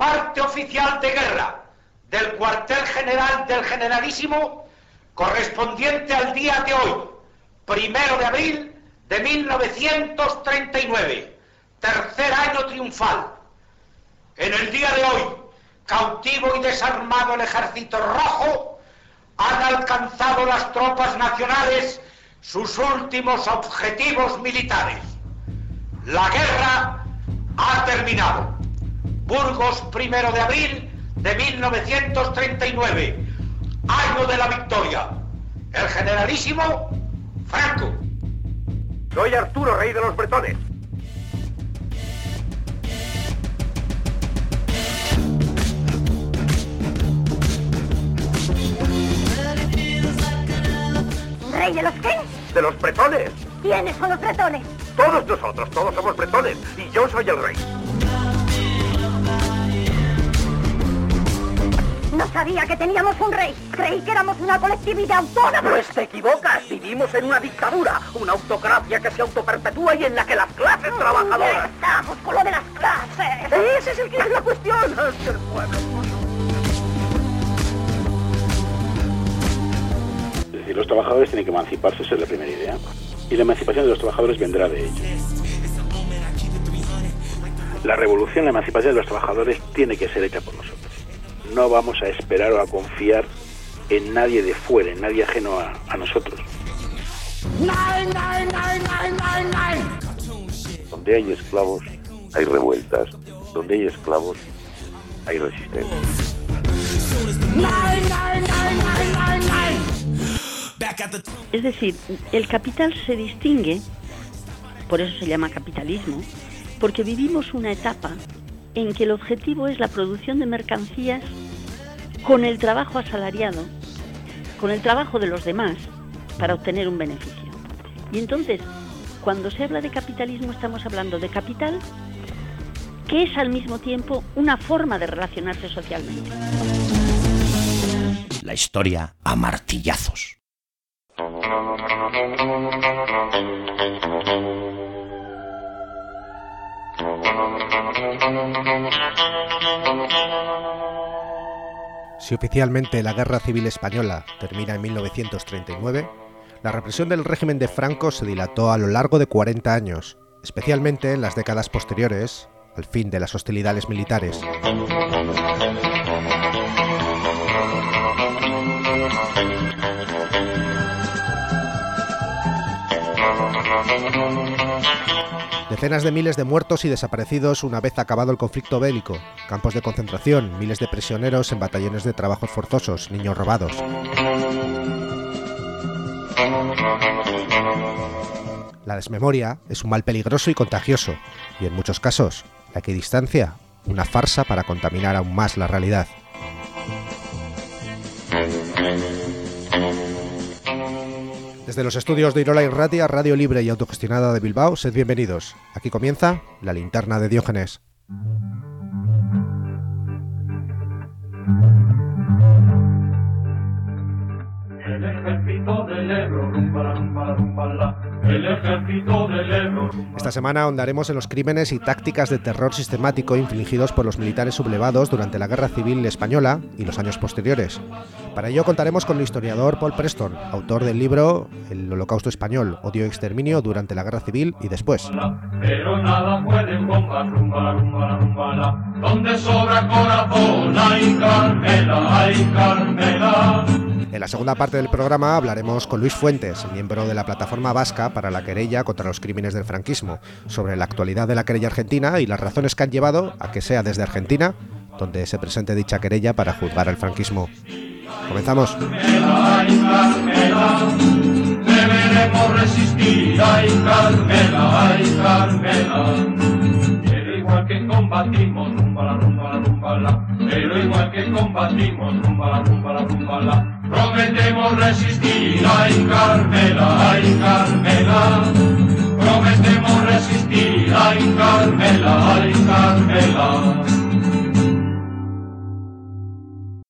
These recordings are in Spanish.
Parte oficial de guerra del cuartel general del Generalísimo, correspondiente al día de hoy, 1 de abril de 1939, tercer año triunfal. En el día de hoy, cautivo y desarmado el Ejército Rojo, han alcanzado las tropas nacionales sus últimos objetivos militares. La guerra ha terminado. Burgos, 1 de abril de 1939, año de la victoria. El Generalísimo Franco. Soy Arturo, rey de los bretones. ¿Rey de los qué? De los bretones. ¿Quiénes son los bretones? Todos nosotros, todos somos bretones. Y yo soy el rey. No sabía que teníamos un rey. Creí que éramos una colectividad autónoma. Pues te equivocas. Vivimos en una dictadura. Una autocracia que se autoperpetúa y en la que las clases trabajadoras... Estamos con lo de las clases. Ese es el que es la cuestión. Es el pueblo. Es decir, los trabajadores tienen que emanciparse, esa es la primera idea. Y la emancipación de los trabajadores vendrá de ellos. La revolución, la emancipación de los trabajadores tiene que ser hecha por nosotros. No vamos a esperar o a confiar en nadie de fuera, en nadie ajeno a nosotros. Donde hay esclavos, hay revueltas. Donde hay esclavos, hay resistencia. Es decir, el capital se distingue, por eso se llama capitalismo, porque vivimos una etapa en que el objetivo es la producción de mercancías con el trabajo asalariado, con el trabajo de los demás, para obtener un beneficio. Y entonces, cuando se habla de capitalismo, estamos hablando de capital, que es al mismo tiempo una forma de relacionarse socialmente. La historia a martillazos. Si oficialmente la Guerra Civil Española termina en 1939, la represión del régimen de Franco se dilató a lo largo de 40 años, especialmente en las décadas posteriores al fin de las hostilidades militares. Decenas de miles de muertos y desaparecidos una vez acabado el conflicto bélico, campos de concentración, miles de prisioneros en batallones de trabajos forzosos, niños robados. La desmemoria es un mal peligroso y contagioso, y en muchos casos, la equidistancia, una farsa para contaminar aún más la realidad. Desde los estudios de Irola Irratia, radio libre y autogestionada de Bilbao, sed bienvenidos. Aquí comienza La Linterna de Diógenes. El ejército del Ebro, rumba, rumba, rumba, el ejército del Ebro. Esta semana ahondaremos en los crímenes y tácticas de terror sistemático infligidos por los militares sublevados durante la Guerra Civil Española y los años posteriores. Para ello contaremos con el historiador Paul Preston, autor del libro El Holocausto Español, Odio y Exterminio durante la Guerra Civil y después. Pero nada pueden bombas, rumba, rumba, rumba, donde sobra corazón, ay Carmela, ay Carmela. En la segunda parte del programa hablaremos con Luis Fuentes, miembro de la Plataforma Vasca para la Querella contra los Crímenes del Franquismo, sobre la actualidad de la querella argentina y las razones que han llevado a que sea desde Argentina donde se presente dicha querella para juzgar al franquismo. Comenzamos. Ay Carmela, deberemos resistir, ay Carmela, ay Carmela. Pero igual que combatimos, rumba, rumba, rumba, pero igual que combatimos, rumba, rumba, rumba, prometemos resistir, ay Carmela, ay Carmela. Prometemos resistir, ay Carmela, ay Carmela.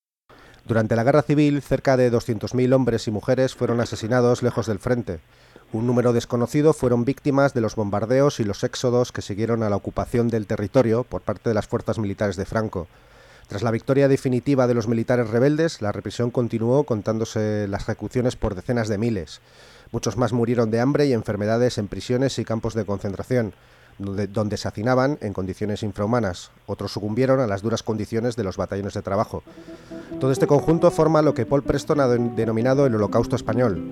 Durante la Guerra Civil, cerca de 200.000 hombres y mujeres fueron asesinados lejos del frente. Un número desconocido fueron víctimas de los bombardeos y los éxodos que siguieron a la ocupación del territorio por parte de las fuerzas militares de Franco. Tras la victoria definitiva de los militares rebeldes, la represión continuó, contándose las ejecuciones por decenas de miles. Muchos más murieron de hambre y enfermedades en prisiones y campos de concentración, donde se hacinaban en condiciones infrahumanas. Otros sucumbieron a las duras condiciones de los batallones de trabajo. Todo este conjunto forma lo que Paul Preston ha denominado el Holocausto español.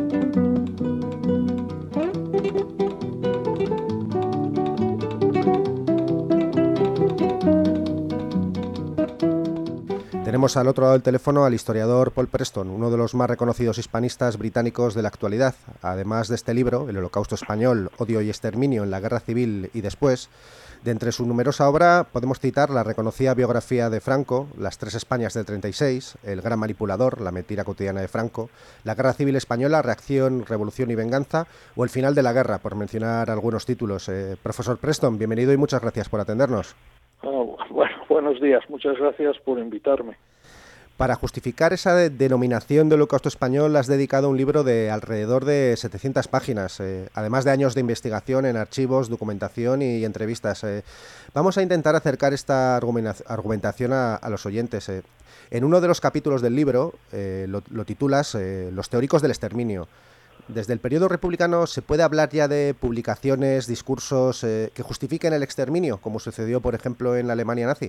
Tenemos al otro lado del teléfono al historiador Paul Preston, uno de los más reconocidos hispanistas británicos de la actualidad. Además de este libro, El Holocausto Español, Odio y Exterminio en la Guerra Civil y después, de entre su numerosa obra podemos citar la reconocida biografía de Franco, Las tres Españas del 36, El gran manipulador, La mentira cotidiana de Franco, La Guerra Civil Española, Reacción, Revolución y Venganza, o El final de la guerra, por mencionar algunos títulos. Profesor Preston, bienvenido y muchas gracias por atendernos. Bueno, buenos días, muchas gracias por invitarme. Para justificar esa denominación de Holocausto Español has dedicado un libro de alrededor de 700 páginas, además de años de investigación en archivos, documentación y entrevistas. Vamos a intentar acercar esta argumentación a los oyentes. En uno de los capítulos del libro lo titulas Los teóricos del exterminio. Desde el periodo republicano se puede hablar ya de publicaciones, discursos que justifiquen el exterminio, como sucedió, por ejemplo, en la Alemania nazi.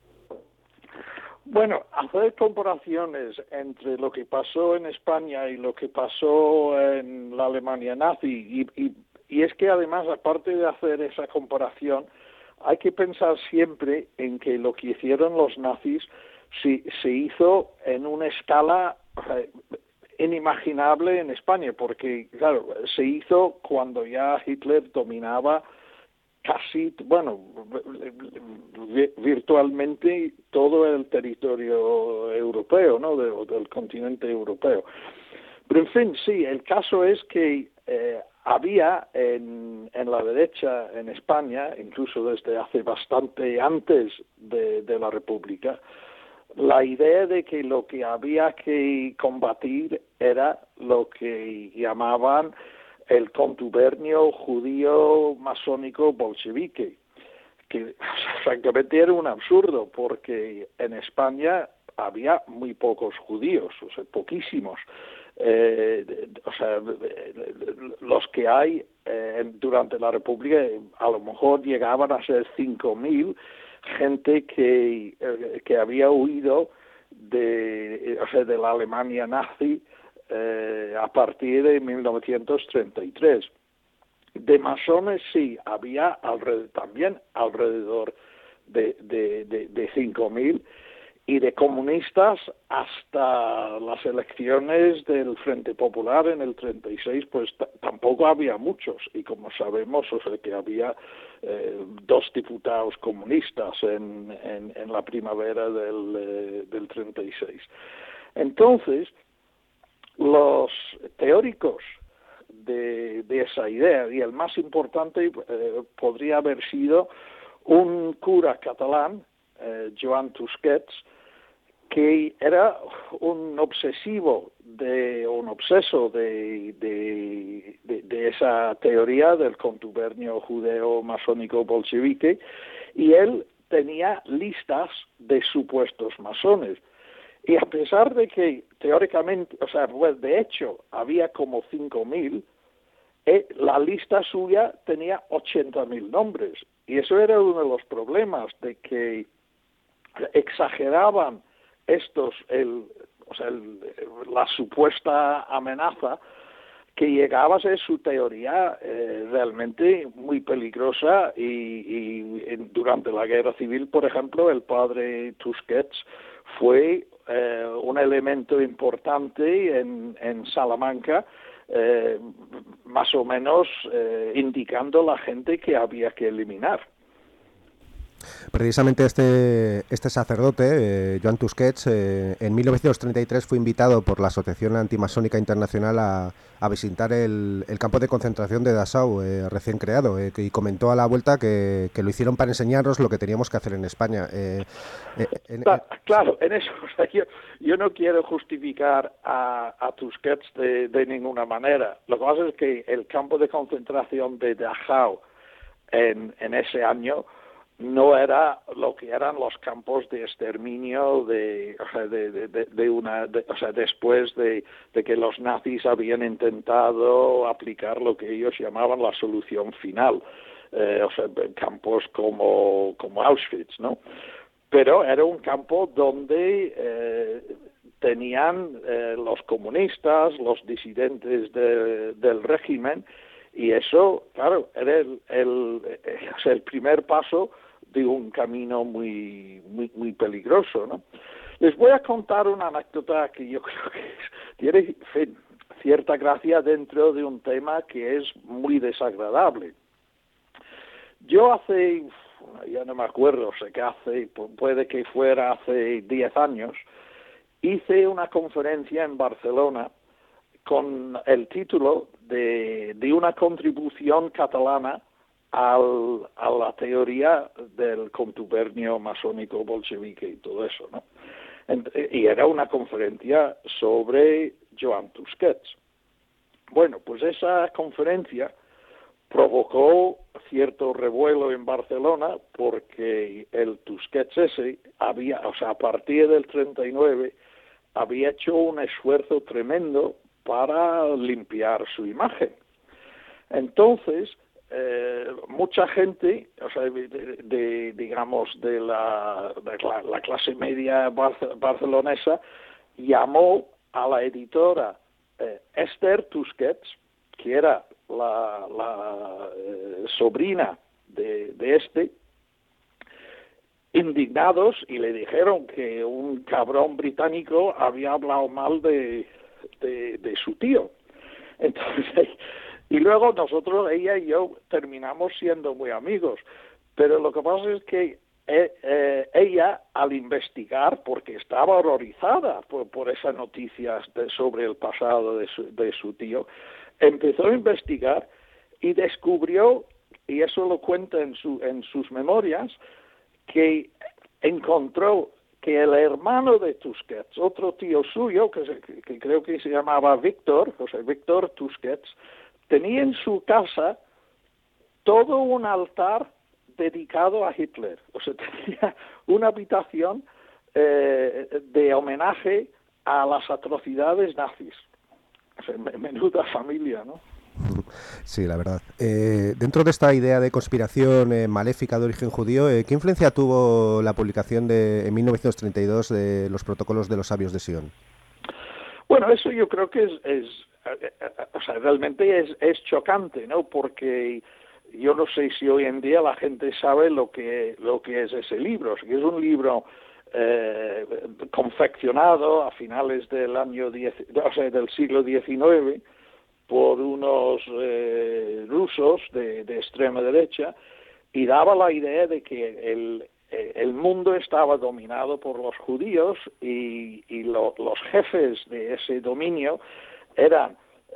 Bueno, hacer comparaciones entre lo que pasó en España y lo que pasó en la Alemania nazi, y es que además, aparte de hacer esa comparación, hay que pensar siempre en que lo que hicieron los nazis se hizo en una escala inimaginable en España, porque, claro, se hizo cuando ya Hitler dominaba casi, virtualmente todo el territorio europeo, ¿no?, del continente europeo. Pero, en fin, sí, el caso es que había en la derecha en España, incluso desde hace bastante antes de la República, la idea de que lo que había que combatir era lo que llamaban el contubernio judío masónico bolchevique, que francamente era un absurdo, porque en España había muy pocos judíos, o sea, poquísimos. Los que hay durante la República a lo mejor llegaban a ser 5.000, gente que había huido de la Alemania nazi a partir de 1933. De masones sí, había también alrededor de 5.000, y de comunistas hasta las elecciones del Frente Popular en el 36, pues tampoco había muchos, y como sabemos, que había 2 diputados comunistas en la primavera del 36. Entonces, los teóricos de esa idea, y el más importante podría haber sido un cura catalán, Joan Tusquets, que era un obseso de esa teoría del contubernio judeo-masónico bolchevique, y él tenía listas de supuestos masones. Y a pesar de que teóricamente, de hecho, había como 5.000, la lista suya tenía 80.000 nombres. Y eso era uno de los problemas, de que exageraban la supuesta amenaza, que llegaba a ser su teoría realmente muy peligrosa, y durante la Guerra Civil, por ejemplo, el padre Tusquets fue un elemento importante en Salamanca, más o menos indicando la gente que había que eliminar. Precisamente este sacerdote, Joan Tusquets, en 1933 fue invitado por la Asociación Antimasónica Internacional a visitar el campo de concentración de Dachau, recién creado, y comentó a la vuelta que lo hicieron para enseñarnos lo que teníamos que hacer en España. Claro, en eso, o sea, yo no quiero justificar a Tusquets de ninguna manera. Lo que pasa es que el campo de concentración de Dachau en ese año no era lo que eran los campos de exterminio después de que los nazis habían intentado aplicar lo que ellos llamaban la solución final, campos como Auschwitz, ¿no? Pero era un campo donde tenían los comunistas, los disidentes del régimen, y eso, claro, era el primer paso de un camino muy peligroso, ¿no? Les voy a contar una anécdota que yo creo que tiene cierta gracia dentro de un tema que es muy desagradable. Yo ya no me acuerdo, sé que puede que fuera hace 10 años, hice una conferencia en Barcelona con el título de una contribución catalana a la teoría del contubernio masónico bolchevique y todo eso, ¿no? Y era una conferencia sobre Joan Tusquets. Bueno, pues esa conferencia provocó cierto revuelo en Barcelona porque el Tusquets ese a partir del 39 había hecho un esfuerzo tremendo para limpiar su imagen. Entonces, mucha gente, de la clase media barcelonesa, llamó a la editora Esther Tusquets, que era la sobrina de este, indignados, y le dijeron que un cabrón británico había hablado mal de su tío. Entonces, y luego ella y yo terminamos siendo muy amigos, pero lo que pasa es que ella, al investigar, porque estaba horrorizada por esas noticias sobre el pasado de su tío, empezó a investigar y descubrió, y eso lo cuenta en sus memorias, que encontró que el hermano de Tusquets, otro tío suyo, que creo que se llamaba Víctor Tusquets, tenía en su casa todo un altar dedicado a Hitler. O sea, tenía una habitación de homenaje a las atrocidades nazis. O sea, menuda familia, ¿no? Sí, la verdad. Dentro de esta idea de conspiración maléfica de origen judío, ¿qué influencia tuvo la publicación en 1932 de los protocolos de los sabios de Sion? Bueno, eso yo creo que realmente es chocante, ¿no? Porque yo no sé si hoy en día la gente sabe lo que es ese libro. Es un libro confeccionado a finales del del siglo XIX por unos rusos de extrema derecha, y daba la idea de que el mundo estaba dominado por los judíos y los jefes de ese dominio eran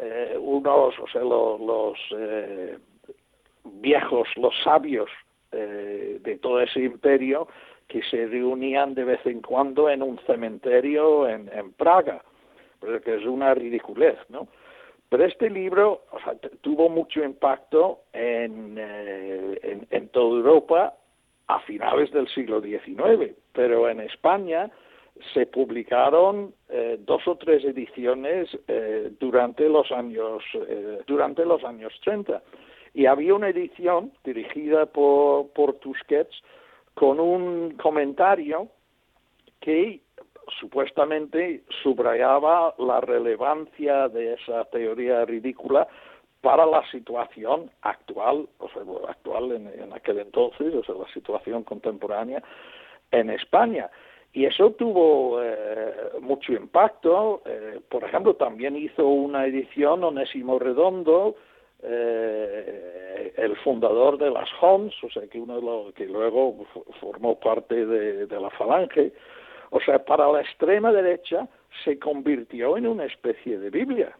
los viejos, los sabios de todo ese imperio, que se reunían de vez en cuando en un cementerio en Praga, que es una ridiculez, ¿no? Pero este libro tuvo mucho impacto en toda Europa a finales del siglo XIX, pero en España se publicaron 2 o 3 ediciones durante los años 30, y había una edición dirigida por Tusquets con un comentario que supuestamente subrayaba la relevancia de esa teoría ridícula para la situación actual, en aquel entonces, la situación contemporánea en España. Y eso tuvo mucho impacto. Por ejemplo, también hizo una edición Onésimo Redondo, el fundador de las Hons, o sea, que que luego formó parte de la Falange. O sea, para la extrema derecha se convirtió en una especie de Biblia.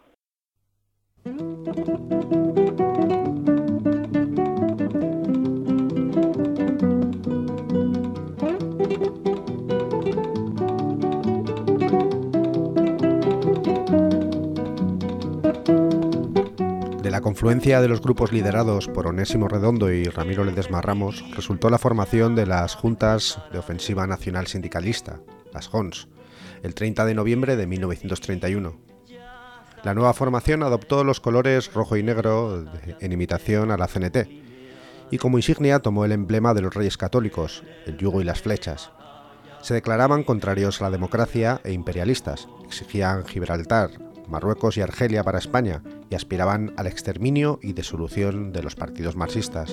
De la confluencia de los grupos liderados por Onésimo Redondo y Ramiro Ledesma Ramos resultó la formación de las Juntas de Ofensiva Nacional Sindicalista, las JONS, el 30 de noviembre de 1931. La nueva formación adoptó los colores rojo y negro en imitación a la CNT y como insignia tomó el emblema de los Reyes Católicos, el yugo y las flechas. Se declaraban contrarios a la democracia e imperialistas, exigían Gibraltar, Marruecos y Argelia para España y aspiraban al exterminio y disolución de los partidos marxistas.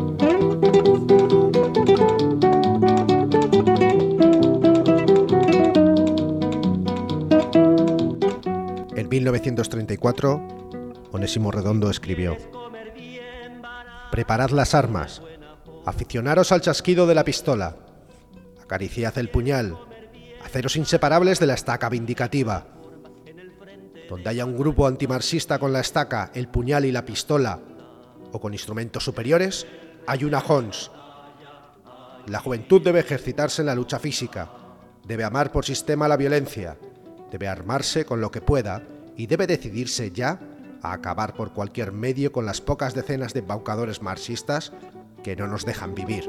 En 1934, Onésimo Redondo escribió: «Preparad las armas, aficionaros al chasquido de la pistola, acariciad el puñal, haceros inseparables de la estaca vindicativa. Donde haya un grupo antimarxista con la estaca, el puñal y la pistola, o con instrumentos superiores, hay una JONS. La juventud debe ejercitarse en la lucha física, debe amar por sistema la violencia, debe armarse con lo que pueda y debe decidirse ya a acabar por cualquier medio con las pocas decenas de embaucadores marxistas que no nos dejan vivir».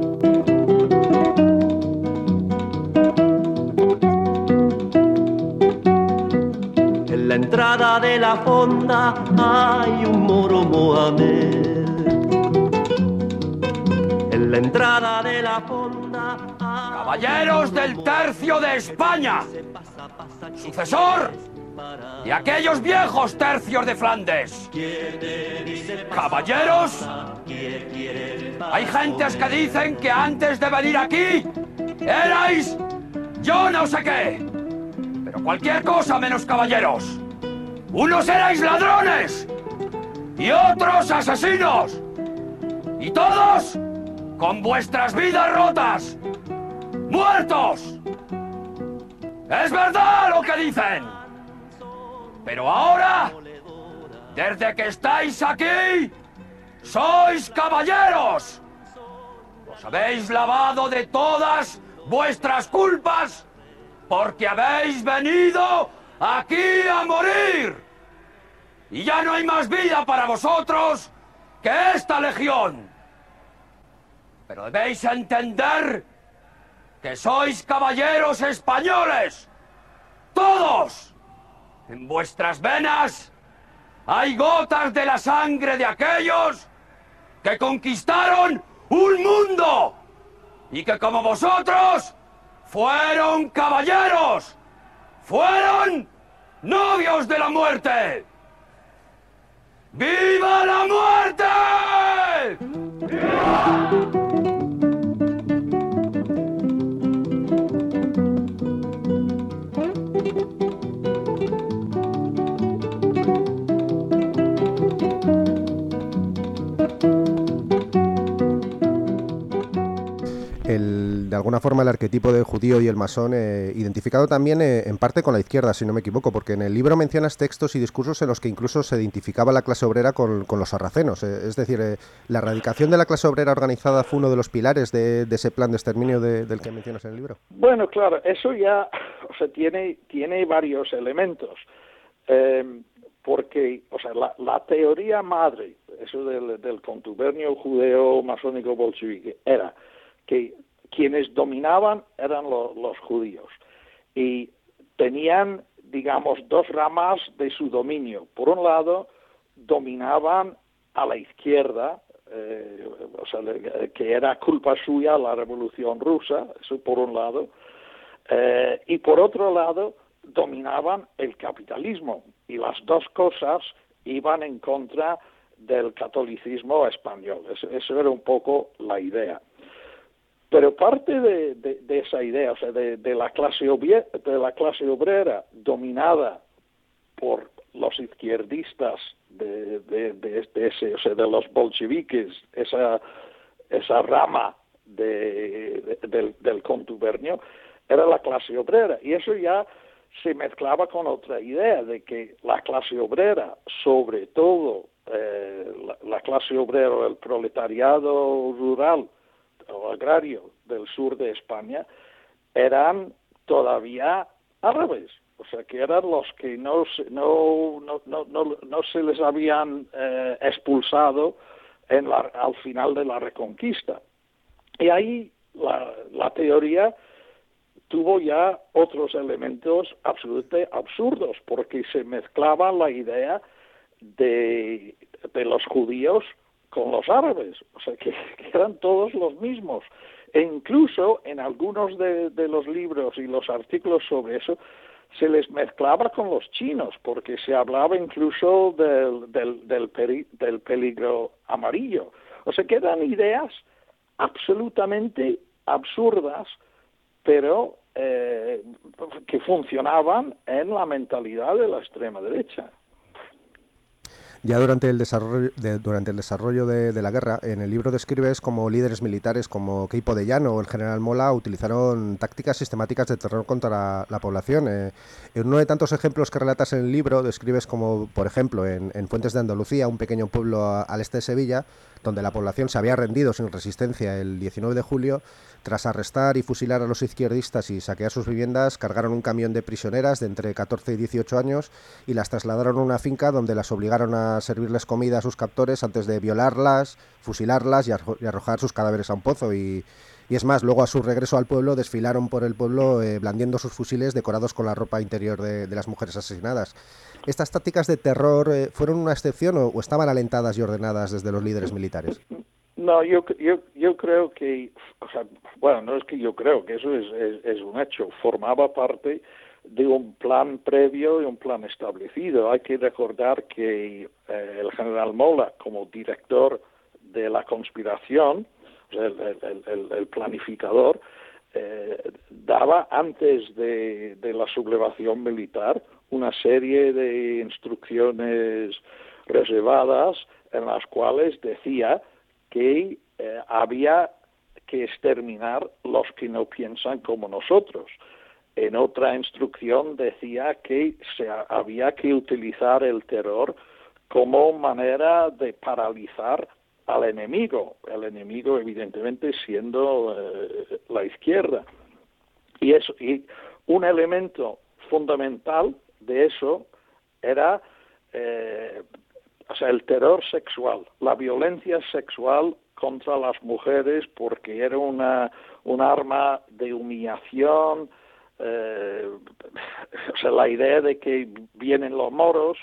En la entrada de la fonda hay un moro Mohamed. En la entrada de la fonda hay... Caballeros del Tercio de España, sucesor de aquellos viejos tercios de Flandes. Caballeros, hay gentes que dicen que antes de venir aquí erais yo no sé qué, pero cualquier cosa menos caballeros. Unos erais ladrones y otros asesinos, y todos con vuestras vidas rotas, muertos. Es verdad lo que dicen, pero ahora, desde que estáis aquí, sois caballeros. Os habéis lavado de todas vuestras culpas porque habéis venido aquí a morir. Y ya no hay más vida para vosotros que esta legión. Pero debéis entender que sois caballeros españoles. Todos. En vuestras venas hay gotas de la sangre de aquellos que conquistaron un mundo y que como vosotros fueron caballeros. Fueron novios de la muerte. ¡Viva la muerte! ¡Viva! De alguna forma el arquetipo del judío y el masón identificado también en parte con la izquierda, si no me equivoco, porque en el libro mencionas textos y discursos en los que incluso se identificaba la clase obrera con los sarracenos. Es decir, la erradicación de la clase obrera organizada fue uno de los pilares de ese plan de exterminio del que mencionas en el libro. Bueno, claro, eso ya, o sea, tiene varios elementos. Porque, o sea, la teoría madre, eso del contubernio judeo-masónico bolchevique, era que quienes dominaban eran los judíos y tenían, digamos, dos ramas de su dominio. Por un lado, dominaban a la izquierda, o sea, que era culpa suya la Revolución Rusa, eso por un lado, y por otro lado, dominaban el capitalismo, y las dos cosas iban en contra del catolicismo español. Eso era un poco la idea. Pero parte de esa idea, o sea, de la clase obrera dominada por los izquierdistas de los bolcheviques, esa rama del contubernio, era la clase obrera. Y eso ya se mezclaba con otra idea de que la clase obrera, sobre todo la clase obrera, el proletariado rural o agrario del sur de España, eran todavía árabes, o sea que eran los que no se les habían expulsado al final de la Reconquista. Y ahí la teoría tuvo ya otros elementos absolutamente absurdos, porque se mezclaba la idea de los judíos con los árabes, o sea que eran todos los mismos. E incluso en algunos de los libros y los artículos sobre eso se les mezclaba con los chinos, porque se hablaba incluso del peligro amarillo. O sea que eran ideas absolutamente absurdas, pero que funcionaban en la mentalidad de la extrema derecha. Ya durante el desarrollo de la guerra, en el libro describes cómo líderes militares como Queipo de Llano o el general Mola utilizaron tácticas sistemáticas de terror contra la población. En uno de tantos ejemplos que relatas en el libro, describes como, por ejemplo, en Fuentes de Andalucía, un pequeño pueblo al este de Sevilla, donde la población se había rendido sin resistencia el 19 de julio, tras arrestar y fusilar a los izquierdistas y saquear sus viviendas, cargaron un camión de prisioneras de entre 14 y 18 años y las trasladaron a una finca donde las obligaron a servirles comida a sus captores antes de violarlas, fusilarlas y arrojar sus cadáveres a un pozo. Y es más, luego a su regreso al pueblo desfilaron por el pueblo blandiendo sus fusiles decorados con la ropa interior de las mujeres asesinadas. ¿Estas tácticas de terror fueron una excepción o estaban alentadas y ordenadas desde los líderes militares? No, yo creo que, o sea, bueno, no es que yo creo que eso es un hecho, formaba parte de un plan previo y un plan establecido. Hay que recordar que el general Mola, como director de la conspiración, o sea, el planificador, daba antes de la sublevación militar una serie de instrucciones reservadas en las cuales decía que había que exterminar los que no piensan como nosotros. En otra instrucción decía que había que utilizar el terror como manera de paralizar al enemigo, el enemigo evidentemente siendo la izquierda. Y un elemento fundamental de eso era el terror sexual, la violencia sexual contra las mujeres, porque era un arma de humillación, la idea de que vienen los moros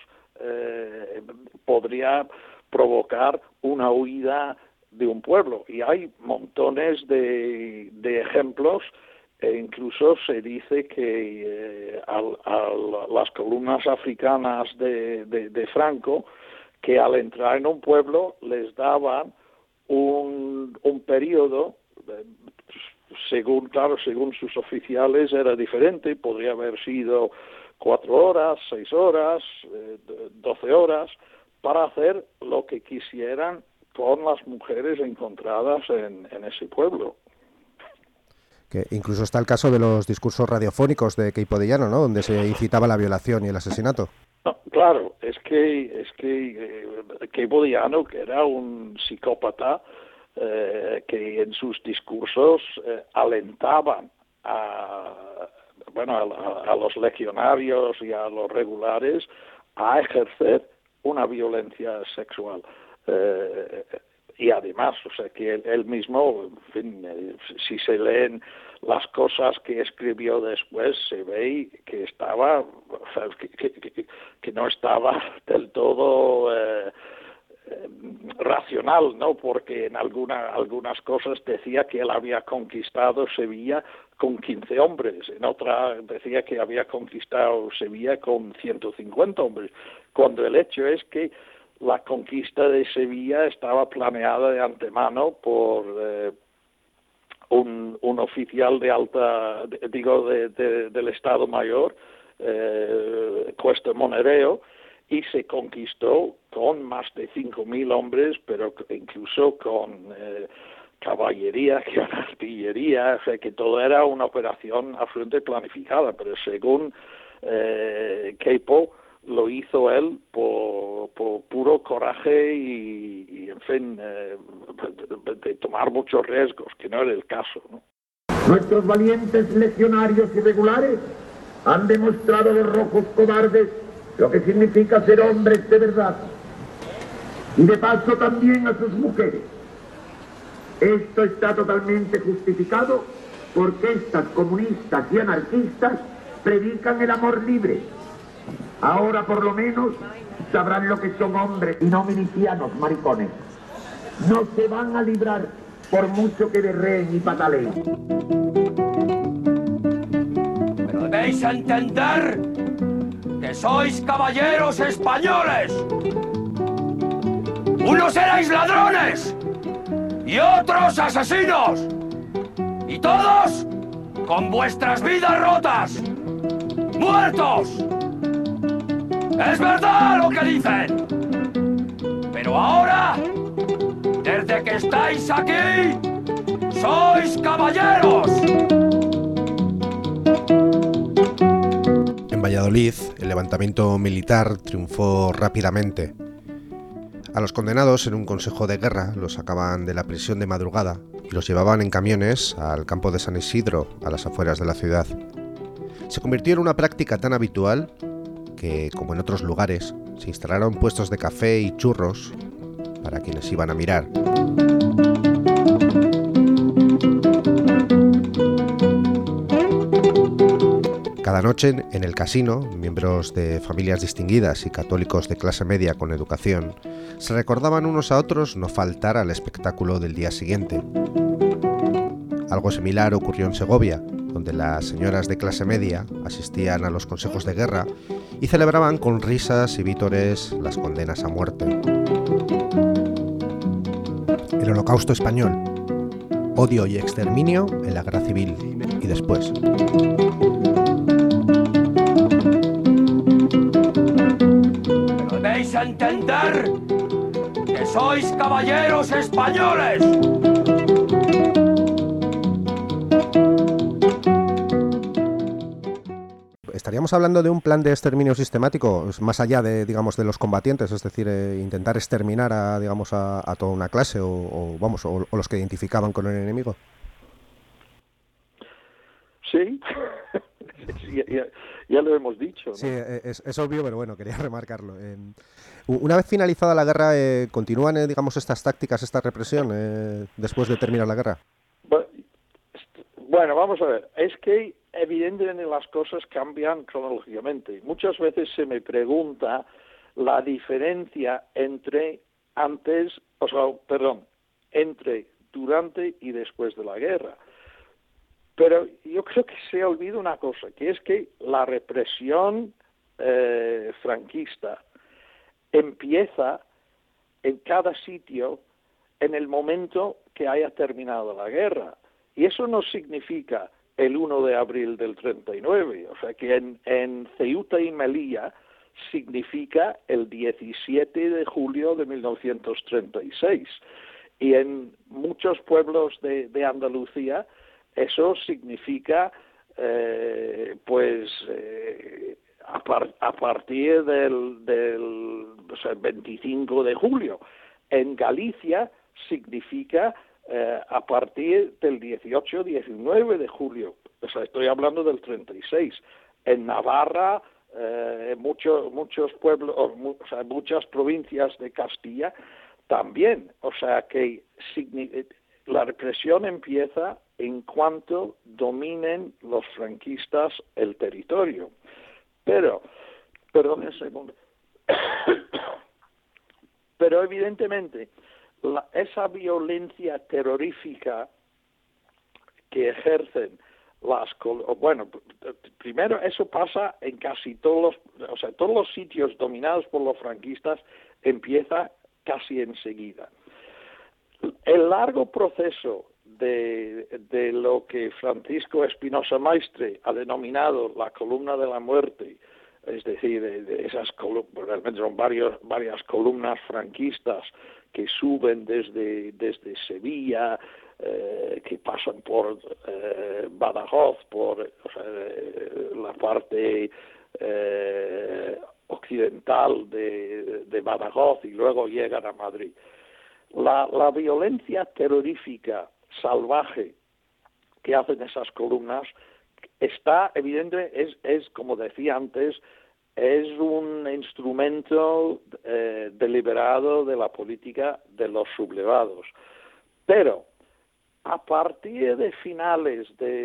podría provocar una huida de un pueblo. Y hay montones de ejemplos, e incluso se dice que a las columnas africanas de Franco, que al entrar en un pueblo les daban un periodo, según sus oficiales era diferente, podría haber sido 4 horas, 6 horas, 12 horas, para hacer lo que quisieran con las mujeres encontradas en ese pueblo. Que incluso está el caso de los discursos radiofónicos de Queipo de Llano, ¿no?, donde se incitaba la violación y el asesinato. No, claro, es que Queipo de Llano, que era un psicópata, que en sus discursos alentaban a los legionarios y a los regulares a ejercer una violencia sexual. Y además, o sea, que él mismo, en fin, si se leen las cosas que escribió después, se ve que estaba, o sea, que no estaba del todo racional, ¿no? Porque en algunas cosas decía que él había conquistado Sevilla con 15 hombres, en otra decía que había conquistado Sevilla con 150 hombres, cuando el hecho es que la conquista de Sevilla estaba planeada de antemano por un oficial de alta, del Estado Mayor, Cuesta Monereo, y se conquistó con más de 5.000 hombres, pero incluso con caballería, que era artillería, o sea que todo era una operación absolutamente planificada, pero según Queipo, lo hizo él por puro coraje y en fin, de tomar muchos riesgos, que no era el caso, ¿no? Nuestros valientes legionarios irregulares han demostrado a los rojos cobardes lo que significa ser hombres de verdad, y de paso también a sus mujeres. Esto está totalmente justificado porque estas comunistas y anarquistas predican el amor libre. Ahora por lo menos sabrán lo que son hombres y no milicianos maricones. No se van a librar por mucho que berreen y pataleen. Pero debéis entender que sois caballeros españoles. Unos erais ladrones y otros asesinos. Y todos con vuestras vidas rotas, muertos. Es verdad lo que dicen. Pero ahora, desde que estáis aquí, sois caballeros. En Valladolid, el levantamiento militar triunfó rápidamente. A los condenados en un consejo de guerra los sacaban de la prisión de madrugada y los llevaban en camiones al campo de San Isidro, a las afueras de la ciudad. Se convirtió en una práctica tan habitual que, como en otros lugares, se instalaron puestos de café y churros para quienes iban a mirar. Cada noche en el casino, miembros de familias distinguidas y católicos de clase media con educación se recordaban unos a otros no faltar al espectáculo del día siguiente. Algo similar ocurrió en Segovia, donde las señoras de clase media asistían a los consejos de guerra y celebraban con risas y vítores las condenas a muerte. El Holocausto español, odio y exterminio en la Guerra Civil y después. Pero debéis entender que sois caballeros españoles. ¿Estaríamos hablando de un plan de exterminio sistemático, más allá de, digamos, de los combatientes, es decir, intentar exterminar a, digamos, a toda una clase o los que identificaban con el enemigo? Sí, ya lo hemos dicho, ¿no? Sí, es obvio, pero bueno, quería remarcarlo. Una vez finalizada la guerra, ¿continúan, digamos, estas tácticas, esta represión, después de terminar la guerra? Bueno, vamos a ver, es que evidentemente las cosas cambian cronológicamente. Muchas veces se me pregunta la diferencia entre entre durante y después de la guerra. Pero yo creo que se olvida una cosa, que es que la represión franquista empieza en cada sitio en el momento que haya terminado la guerra. Y eso no significa el 1 de abril del 39, o sea que en Ceuta y Melilla significa el 17 de julio de 1936. Y en muchos pueblos de Andalucía eso significa a partir del 25 de julio. En Galicia significa a partir del 18-19 de julio, o sea, estoy hablando del 36. En Navarra, muchos pueblos, muchas provincias de Castilla también, o sea que la represión empieza en cuanto dominen los franquistas el territorio. Pero, perdón un segundo, pero evidentemente esa violencia terrorífica que ejercen primero eso pasa en casi todos los sitios dominados por los franquistas, empieza casi enseguida. El largo proceso de lo que Francisco Espinosa Maistre ha denominado la columna de la muerte, es decir, de esas realmente son varias columnas franquistas que suben desde Sevilla, que pasan por Badajoz, por la parte occidental de Badajoz y luego llegan a Madrid. La violencia terrorífica salvaje que hacen esas columnas está evidente, es como decía antes, es un instrumento deliberado de la política de los sublevados. Pero a partir de finales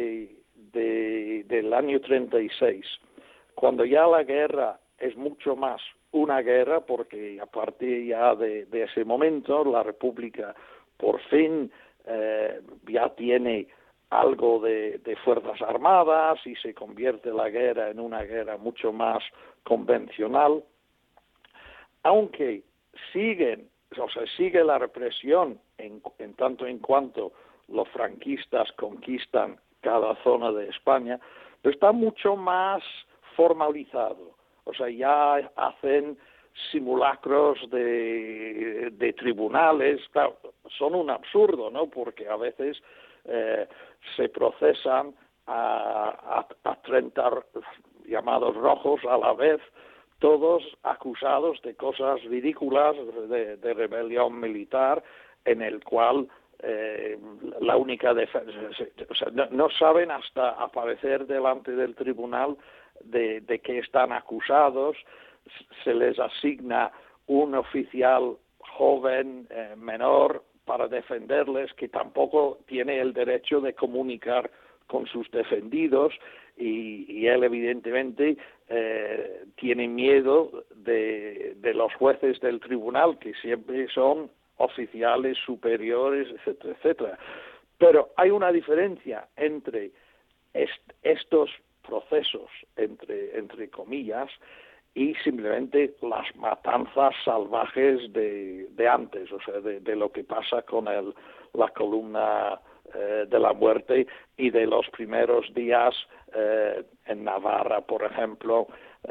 del año 36, cuando ya la guerra es mucho más una guerra, porque a partir ya de ese momento la República por fin ya tiene algo de fuerzas armadas y se convierte la guerra en una guerra mucho más convencional, aunque sigue la represión en tanto en cuanto los franquistas conquistan cada zona de España, pero está mucho más formalizado. O sea, ya hacen simulacros de tribunales. Claro, son un absurdo, ¿no? Porque a veces se procesan a 30 llamados rojos a la vez, todos acusados de cosas ridículas, de rebelión militar, en el cual la única defensa, o sea, no saben hasta aparecer delante del tribunal de que están acusados. Se les asigna un oficial joven, menor, para defenderles, que tampoco tiene el derecho de comunicar con sus defendidos, y él evidentemente tiene miedo de los jueces del tribunal, que siempre son oficiales superiores, etcétera, etcétera. Pero hay una diferencia entre estos procesos, entre comillas, y simplemente las matanzas salvajes de antes, o sea, de lo que pasa con la columna de la muerte y de los primeros días en Navarra, por ejemplo,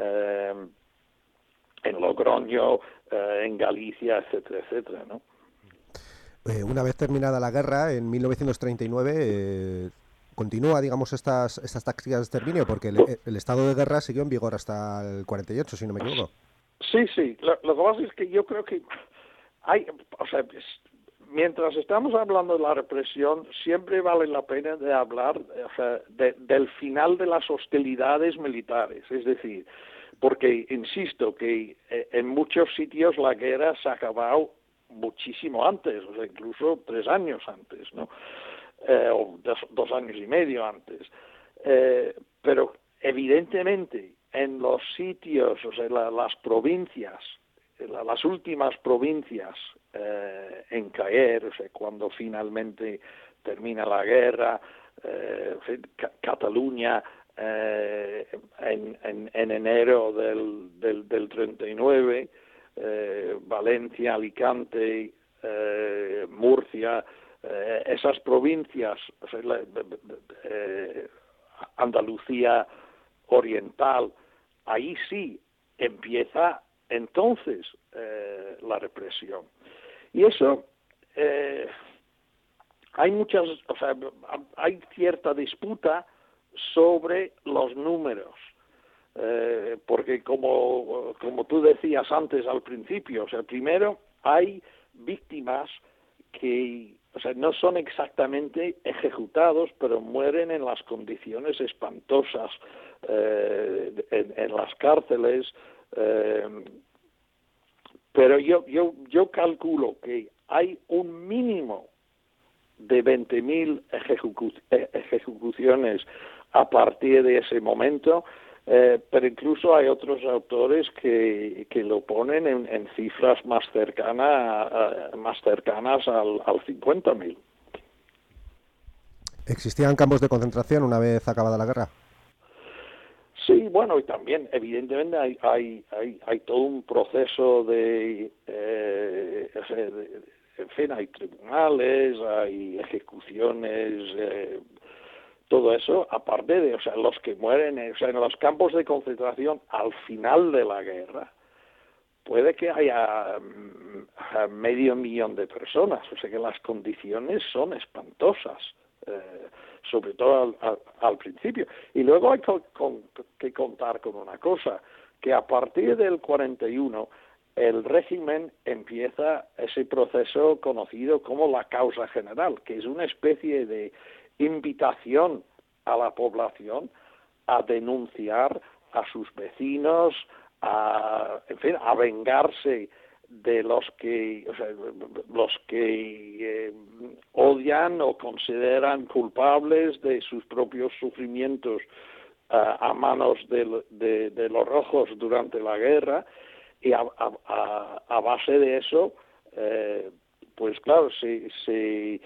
en Logroño, en Galicia, etcétera, etcétera, ¿no? Una vez terminada la guerra, en 1939, continúa, digamos, estas tácticas de exterminio, porque el estado de guerra siguió en vigor hasta el 48, si no me equivoco. Sí. Lo que pasa es que yo creo que mientras estamos hablando de la represión, siempre vale la pena de hablar del final de las hostilidades militares. Es decir, porque insisto que en muchos sitios la guerra se ha acabado muchísimo antes, o sea, incluso 3 años antes, ¿no? O 2 años y medio antes. Pero evidentemente en los sitios, o sea, las provincias, las últimas provincias en caer, o sea, cuando finalmente termina la guerra, Cataluña en enero del 39, Valencia, Alicante, Murcia, esas provincias, o sea, Andalucía Oriental, ahí sí empieza entonces la represión. Y eso hay cierta disputa sobre los números, porque como tú decías antes al principio, o sea, primero hay víctimas que, o sea, no son exactamente ejecutados, pero mueren en las condiciones espantosas en las cárceles. Pero yo calculo que hay un mínimo de 20.000 ejecuciones a partir de ese momento, pero incluso hay otros autores que lo ponen en cifras más cercanas al 50.000. ¿Existían campos de concentración una vez acabada la guerra? Sí, bueno, y también evidentemente hay todo un proceso en fin, hay tribunales, hay ejecuciones todo eso, aparte de, o sea, los que mueren, o sea, en los campos de concentración al final de la guerra, puede que haya 500.000 de personas, o sea que las condiciones son espantosas, sobre todo al principio. Y luego hay que contar con una cosa, que a partir del 41 el régimen empieza ese proceso conocido como la causa general, que es una especie de invitación a la población a denunciar a sus vecinos, en fin, a vengarse de los que odian o consideran culpables de sus propios sufrimientos a manos de los rojos durante la guerra, y a base de eso, pues claro, se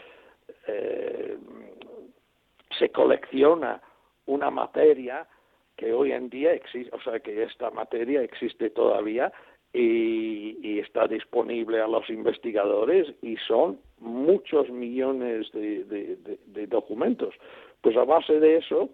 colecciona una materia que hoy en día existe, o sea que esta materia existe todavía y está disponible a los investigadores, y son muchos millones de documentos. Pues a base de eso,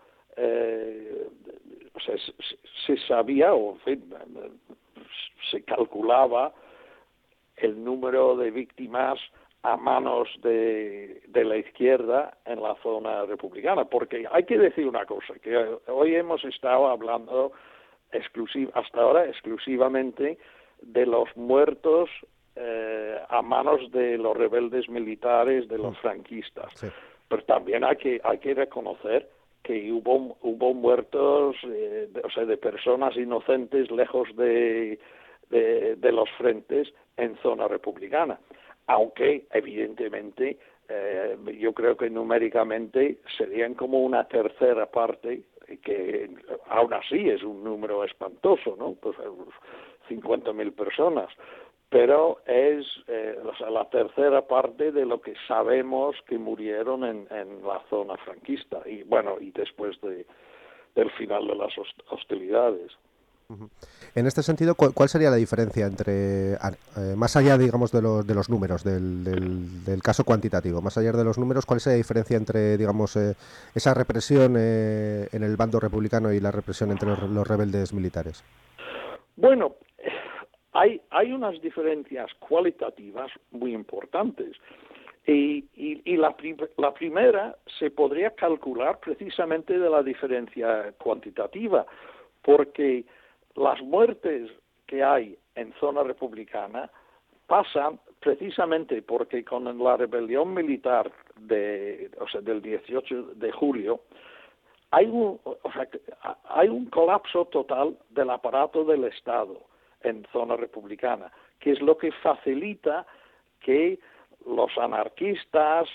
o sea, se sabía, o en fin, se calculaba el número de víctimas a manos de la izquierda en la zona republicana, porque hay que decir una cosa, que hoy hemos estado hablando hasta ahora exclusivamente de los muertos a manos de los rebeldes militares, de los franquistas, sí. Pero también hay que reconocer que hubo muertos, o sea, de personas inocentes lejos de los frentes en zona republicana, aunque evidentemente yo creo que numéricamente serían como una tercera parte, que aún así es un número espantoso, ¿no? Pues 50.000 personas, pero es o sea, la tercera parte de lo que sabemos que murieron en la zona franquista, y bueno, y después del final de las hostilidades. En este sentido, ¿cuál sería la diferencia entre, más allá, digamos, de los números, del caso cuantitativo, más allá de los números, cuál sería la diferencia entre, digamos, esa represión en el bando republicano y la represión entre los rebeldes militares? Bueno, hay unas diferencias cualitativas muy importantes, y la primera se podría calcular precisamente de la diferencia cuantitativa, porque las muertes que hay en zona republicana pasan precisamente porque con la rebelión militar del 18 de julio hay un colapso total del aparato del Estado en zona republicana, que es lo que facilita que los anarquistas,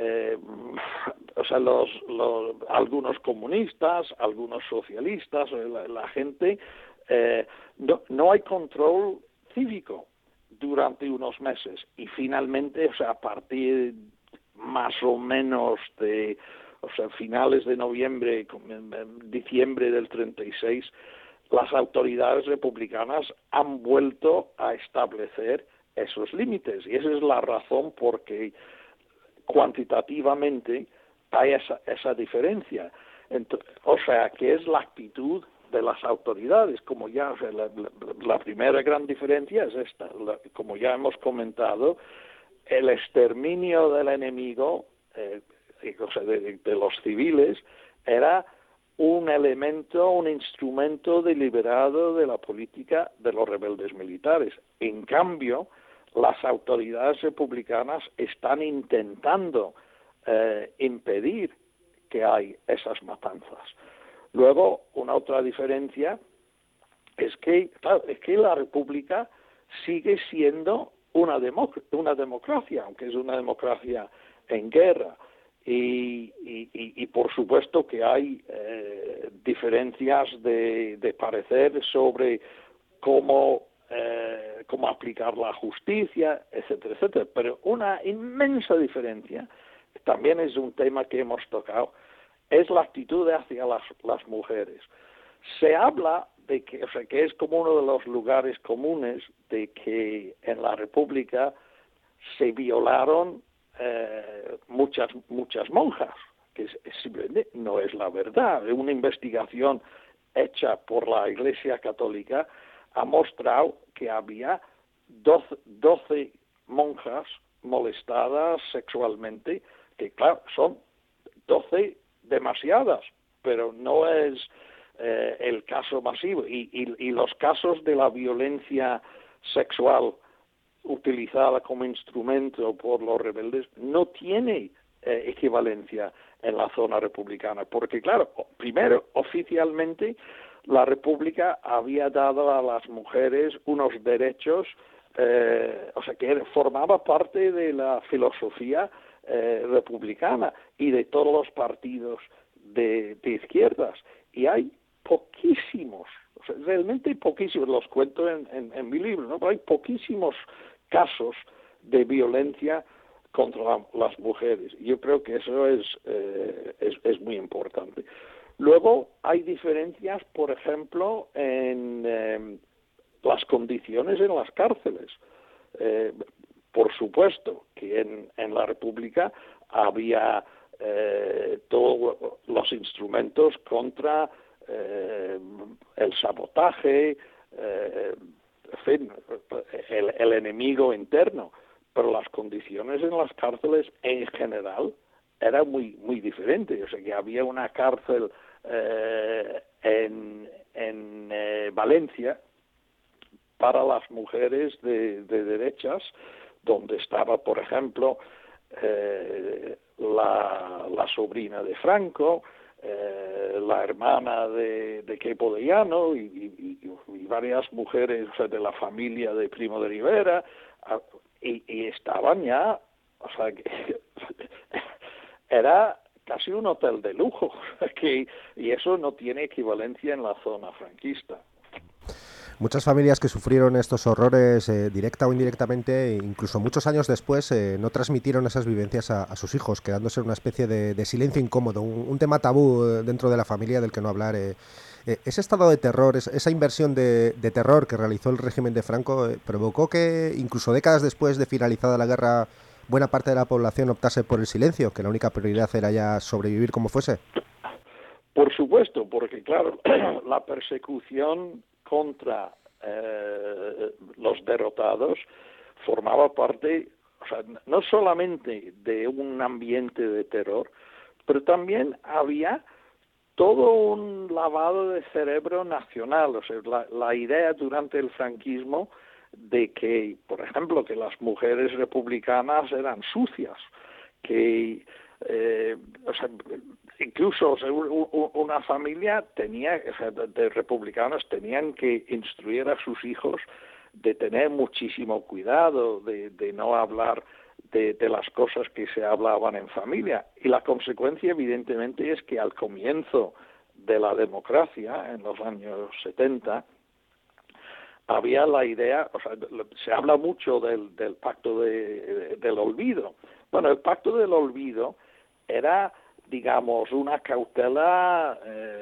algunos comunistas, algunos socialistas, la gente, no hay control cívico durante unos meses, y finalmente, o sea, a partir más o menos de, o sea, finales de noviembre, diciembre del 36, las autoridades republicanas han vuelto a establecer esos límites, y esa es la razón por que cuantitativamente hay esa diferencia. O sea, que es la actitud de las autoridades, como ya, o sea, la primera gran diferencia es esta, como ya hemos comentado, el exterminio del enemigo, o sea, de los civiles, era un elemento, un instrumento deliberado de la política de los rebeldes militares. En cambio, las autoridades republicanas están intentando impedir que hay esas matanzas. Luego, una otra diferencia es que la República sigue siendo una democracia, aunque es una democracia en guerra. Y por supuesto que hay diferencias de parecer sobre cómo aplicar la justicia, etcétera, etcétera. Pero una inmensa diferencia, también es un tema que hemos tocado, es la actitud hacia las mujeres. Se habla de que, o sea, que es como uno de los lugares comunes de que en la República se violaron muchas monjas, que simplemente no es la verdad. Una investigación hecha por la Iglesia Católica ha mostrado que había 12 monjas molestadas sexualmente, que claro, son 12 demasiadas, pero no es el caso masivo. Y los casos de la violencia sexual utilizada como instrumento por los rebeldes no tiene equivalencia en la zona republicana, porque claro, primero, oficialmente, la República había dado a las mujeres unos derechos, o sea, que formaba parte de la filosofía republicana y de todos los partidos de izquierdas, y hay poquísimos, o sea, realmente poquísimos, los cuento en mi libro, ¿no? Pero hay poquísimos casos de violencia contra las mujeres. Yo creo que eso es muy importante. Luego hay diferencias, por ejemplo, en las condiciones en las cárceles. Por supuesto que en la República había todos los instrumentos contra el sabotaje, en fin, el enemigo interno, pero las condiciones en las cárceles en general eran muy diferentes. O sea, que había una cárcel en Valencia para las mujeres de derechas, donde estaba, por ejemplo, la sobrina de Franco, la hermana de Queipo de Llano y varias mujeres, o sea, de la familia de Primo de Rivera, y estaban ya, o sea, que era casi un hotel de lujo, y eso no tiene equivalencia en la zona franquista. Muchas familias que sufrieron estos horrores directa o indirectamente, incluso muchos años después, no transmitieron esas vivencias a sus hijos, quedándose en una especie de silencio incómodo, un tema tabú dentro de la familia del que no hablar. Ese estado de terror, esa inversión de terror que realizó el régimen de Franco, provocó que, incluso décadas después de finalizada la guerra, buena parte de la población optase por el silencio, que la única prioridad era ya sobrevivir como fuese. Por supuesto, porque claro, la persecución contra los derrotados formaba parte, o sea, no solamente de un ambiente de terror, pero también había todo un lavado de cerebro nacional. O sea, la idea durante el franquismo de que, por ejemplo, que las mujeres republicanas eran sucias, que o sea, incluso, o sea, una familia tenía, o sea, de republicanos tenían que instruir a sus hijos de tener muchísimo cuidado, de no hablar de las cosas que se hablaban en familia. Y la consecuencia, evidentemente, es que al comienzo de la democracia, en los años 70, había la idea, o sea, se habla mucho del pacto del olvido. Bueno, el pacto del olvido era, digamos, una cautela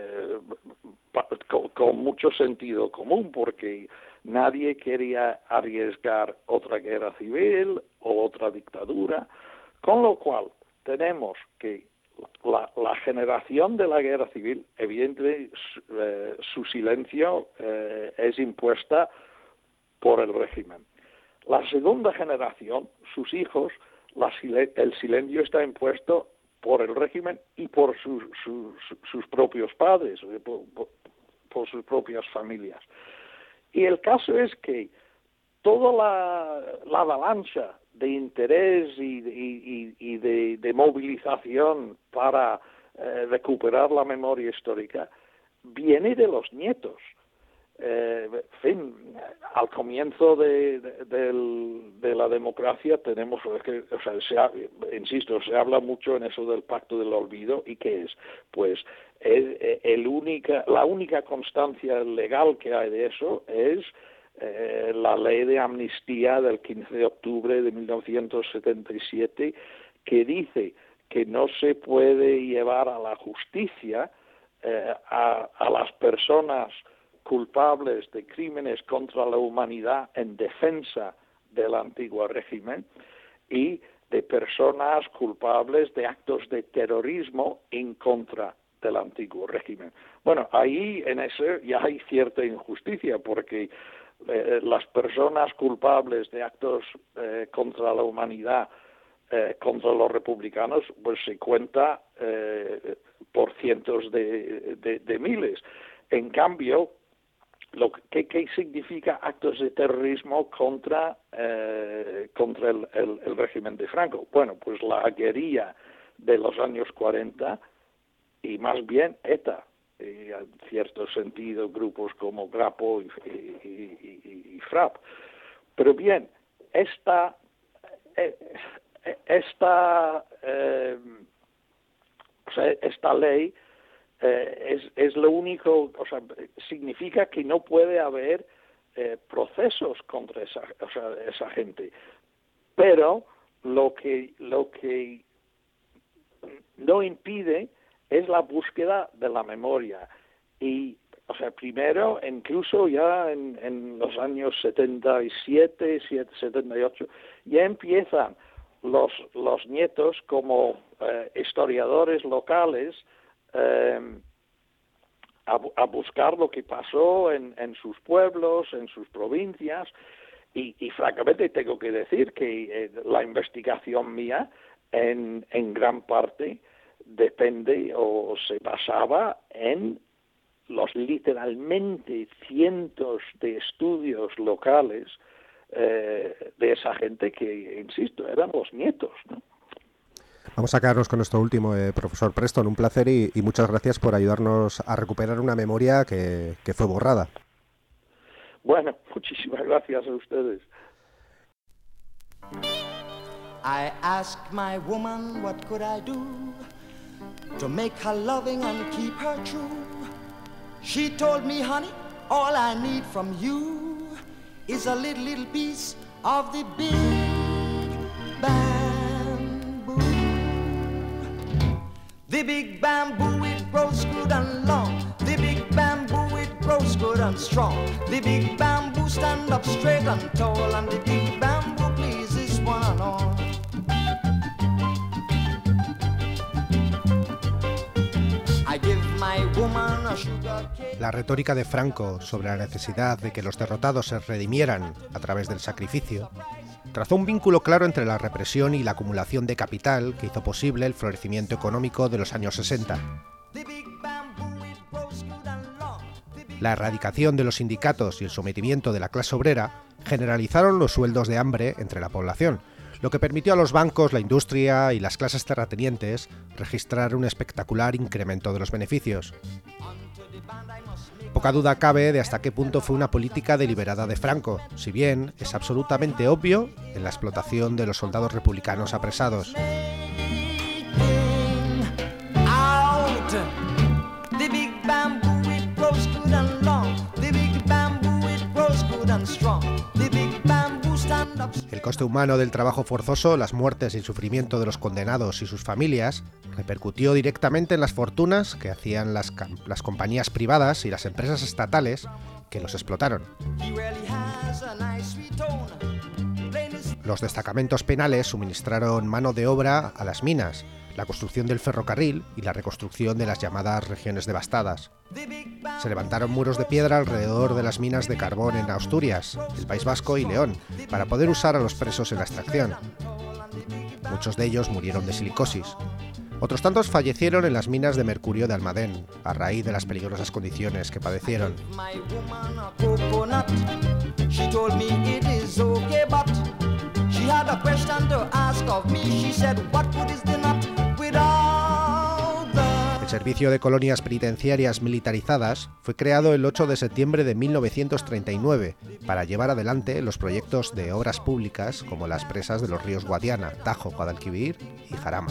con mucho sentido común, porque nadie quería arriesgar otra guerra civil o otra dictadura, con lo cual tenemos que la generación de la guerra civil, evidentemente, su silencio es impuesta por el régimen. La segunda generación, sus hijos, el silencio está impuesto por el régimen y por sus propios padres, por sus propias familias. Y el caso es que toda la avalancha de interés y de movilización para recuperar la memoria histórica viene de los nietos. En fin, al comienzo de la democracia tenemos, o sea, insisto, se habla mucho en eso del pacto del olvido. ¿Y qué es? Pues la única constancia legal que hay de eso es la ley de amnistía del 15 de octubre de 1977, que dice que no se puede llevar a la justicia a las personas culpables de crímenes contra la humanidad en defensa del antiguo régimen, y de personas culpables de actos de terrorismo en contra del antiguo régimen. Bueno, ahí en eso ya hay cierta injusticia, porque las personas culpables de actos contra la humanidad, contra los republicanos, pues se cuenta por cientos de miles. En cambio, ¿qué significa actos de terrorismo contra el régimen de Franco? Bueno, pues la guerrilla de los años 40 y más bien ETA, en cierto sentido grupos como Grapo y FRAP. Pero bien, esta ley es lo único, o sea, significa que no puede haber procesos contra esa gente. Pero lo que no impide es la búsqueda de la memoria. Y, o sea, primero, incluso ya en los años 77, 78, ya empiezan los nietos como historiadores locales a buscar lo que pasó en sus pueblos, en sus provincias, y francamente tengo que decir que la investigación mía en gran parte depende o se basaba en los literalmente cientos de estudios locales de esa gente que, insisto, eran los nietos, ¿no? Vamos a quedarnos con esto último, profesor Preston. Un placer y muchas gracias por ayudarnos a recuperar una memoria que fue borrada. Bueno, muchísimas gracias a ustedes. I asked my woman what could I do to make her loving and keep her true. She told me, honey, all I need from you is a little piece of the big bamboo. The big bamboo, it grows good and long. The big bamboo, it grows good and strong. The big bamboo stand up straight and tall, and the big bamboo pleases one and all. La retórica de Franco sobre la necesidad de que los derrotados se redimieran a través del sacrificio trazó un vínculo claro entre la represión y la acumulación de capital que hizo posible el florecimiento económico de los años 60. La erradicación de los sindicatos y el sometimiento de la clase obrera generalizaron los sueldos de hambre entre la población, lo que permitió a los bancos, la industria y las clases terratenientes registrar un espectacular incremento de los beneficios. Poca duda cabe de hasta qué punto fue una política deliberada de Franco, si bien es absolutamente obvio en la explotación de los soldados republicanos apresados. El coste humano del trabajo forzoso, las muertes y el sufrimiento de los condenados y sus familias repercutió directamente en las fortunas que hacían las compañías privadas y las empresas estatales que los explotaron. Los destacamentos penales suministraron mano de obra a las minas, la construcción del ferrocarril y la reconstrucción de las llamadas regiones devastadas. Se levantaron muros de piedra alrededor de las minas de carbón en Asturias, el País Vasco y León, para poder usar a los presos en la extracción. Muchos de ellos murieron de silicosis. Otros tantos fallecieron en las minas de mercurio de Almadén, a raíz de las peligrosas condiciones que padecieron. El Servicio de Colonias Penitenciarias Militarizadas fue creado el 8 de septiembre de 1939 para llevar adelante los proyectos de obras públicas como las presas de los ríos Guadiana, Tajo, Guadalquivir y Jarama.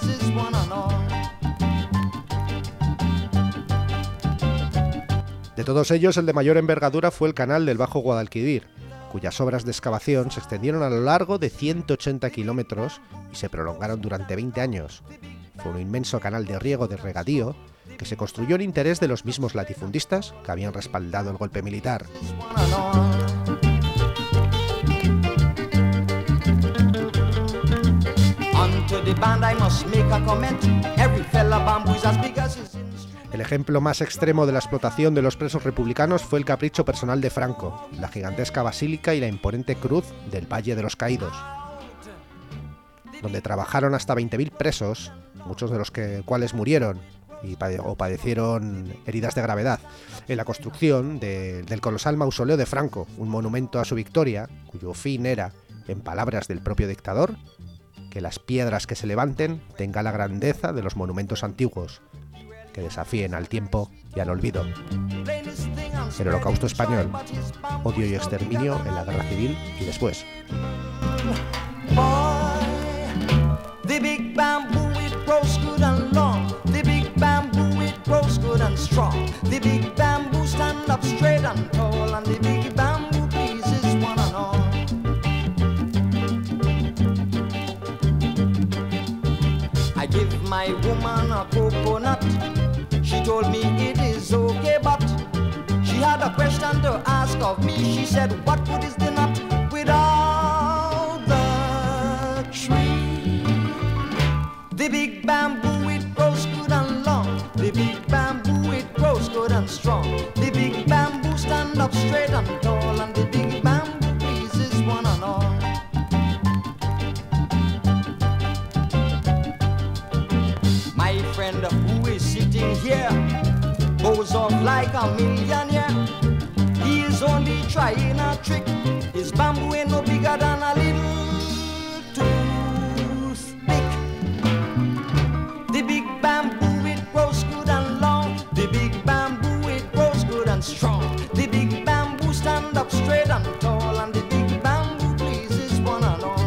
De todos ellos, el de mayor envergadura fue el canal del Bajo Guadalquivir, cuyas obras de excavación se extendieron a lo largo de 180 kilómetros y se prolongaron durante 20 años. Fue un inmenso canal de riego de regadío que se construyó en interés de los mismos latifundistas que habían respaldado el golpe militar. to the band I must make a comment. Every fella bamboo is as big as his instrument. El ejemplo más extremo de la explotación de los presos republicanos fue el capricho personal de Franco, la gigantesca basílica y la imponente cruz del Valle de los Caídos, donde trabajaron hasta 20.000 presos, muchos de los cuales murieron o padecieron heridas de gravedad, en la construcción del colosal mausoleo de Franco, un monumento a su victoria, cuyo fin era, en palabras del propio dictador, que las piedras que se levanten tengan la grandeza de los monumentos antiguos, que desafíen al tiempo y al olvido. El Holocausto español, odio y exterminio en la Guerra Civil y después. The big bamboo, it grows good and long. The big bamboo, it grows good and strong. The big bamboo stand up straight and tall, and the big bamboo pleases one and all. I give my woman a coconut. She told me it is okay, but she had a question to ask of me. She said, what good is the nut without the tree? The big bamboo, it grows good and long. The big bamboo, it grows good and strong. The big bamboo stand up straight and tall, and the big bamboo pleases one and all. My friend who is sitting here goes off like a millionaire. He is only trying a trick. His bamboo ain't no bigger than a little toothpick. The big bamboo, it grows good and long. The big bamboo, it grows good and strong. The big bamboo stand up straight and tall, and the big bamboo pleases one and all.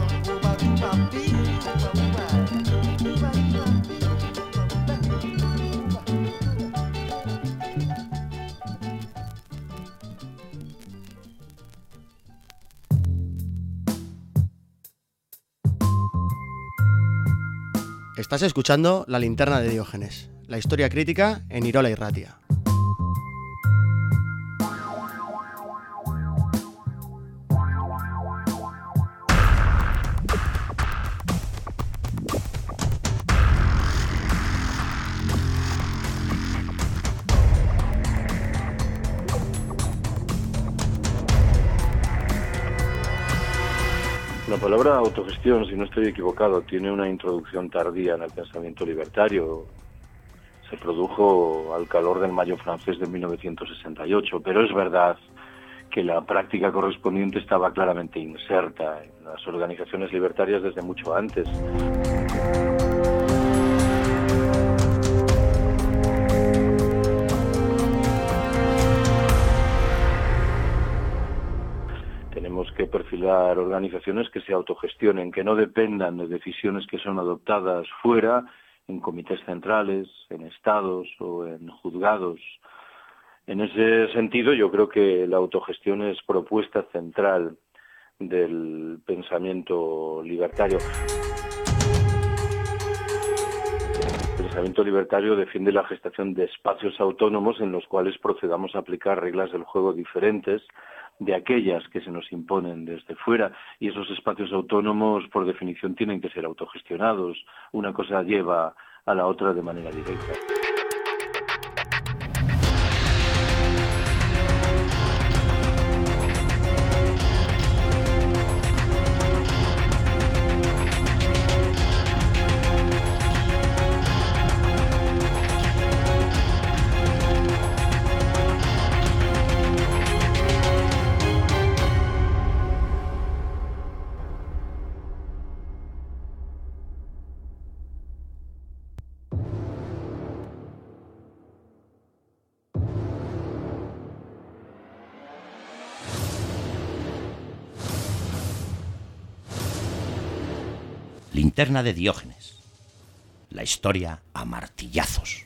Estás escuchando La Linterna de Diógenes, la historia crítica en Irola y Ratia. La palabra autogestión, si no estoy equivocado, tiene una introducción tardía en el pensamiento libertario. Se produjo al calor del Mayo francés de 1968, pero es verdad que la práctica correspondiente estaba claramente inserta en las organizaciones libertarias desde mucho antes. Tenemos que perfilar organizaciones que se autogestionen, que no dependan de decisiones que son adoptadas fuera, en comités centrales, en estados o en juzgados. En ese sentido, yo creo que la autogestión es propuesta central del pensamiento libertario. El pensamiento libertario defiende la gestación de espacios autónomos en los cuales procedamos a aplicar reglas del juego diferentes de aquellas que se nos imponen desde fuera, y esos espacios autónomos por definición tienen que ser autogestionados. Una cosa lleva a la otra de manera directa. Linterna de Diógenes. La historia a martillazos.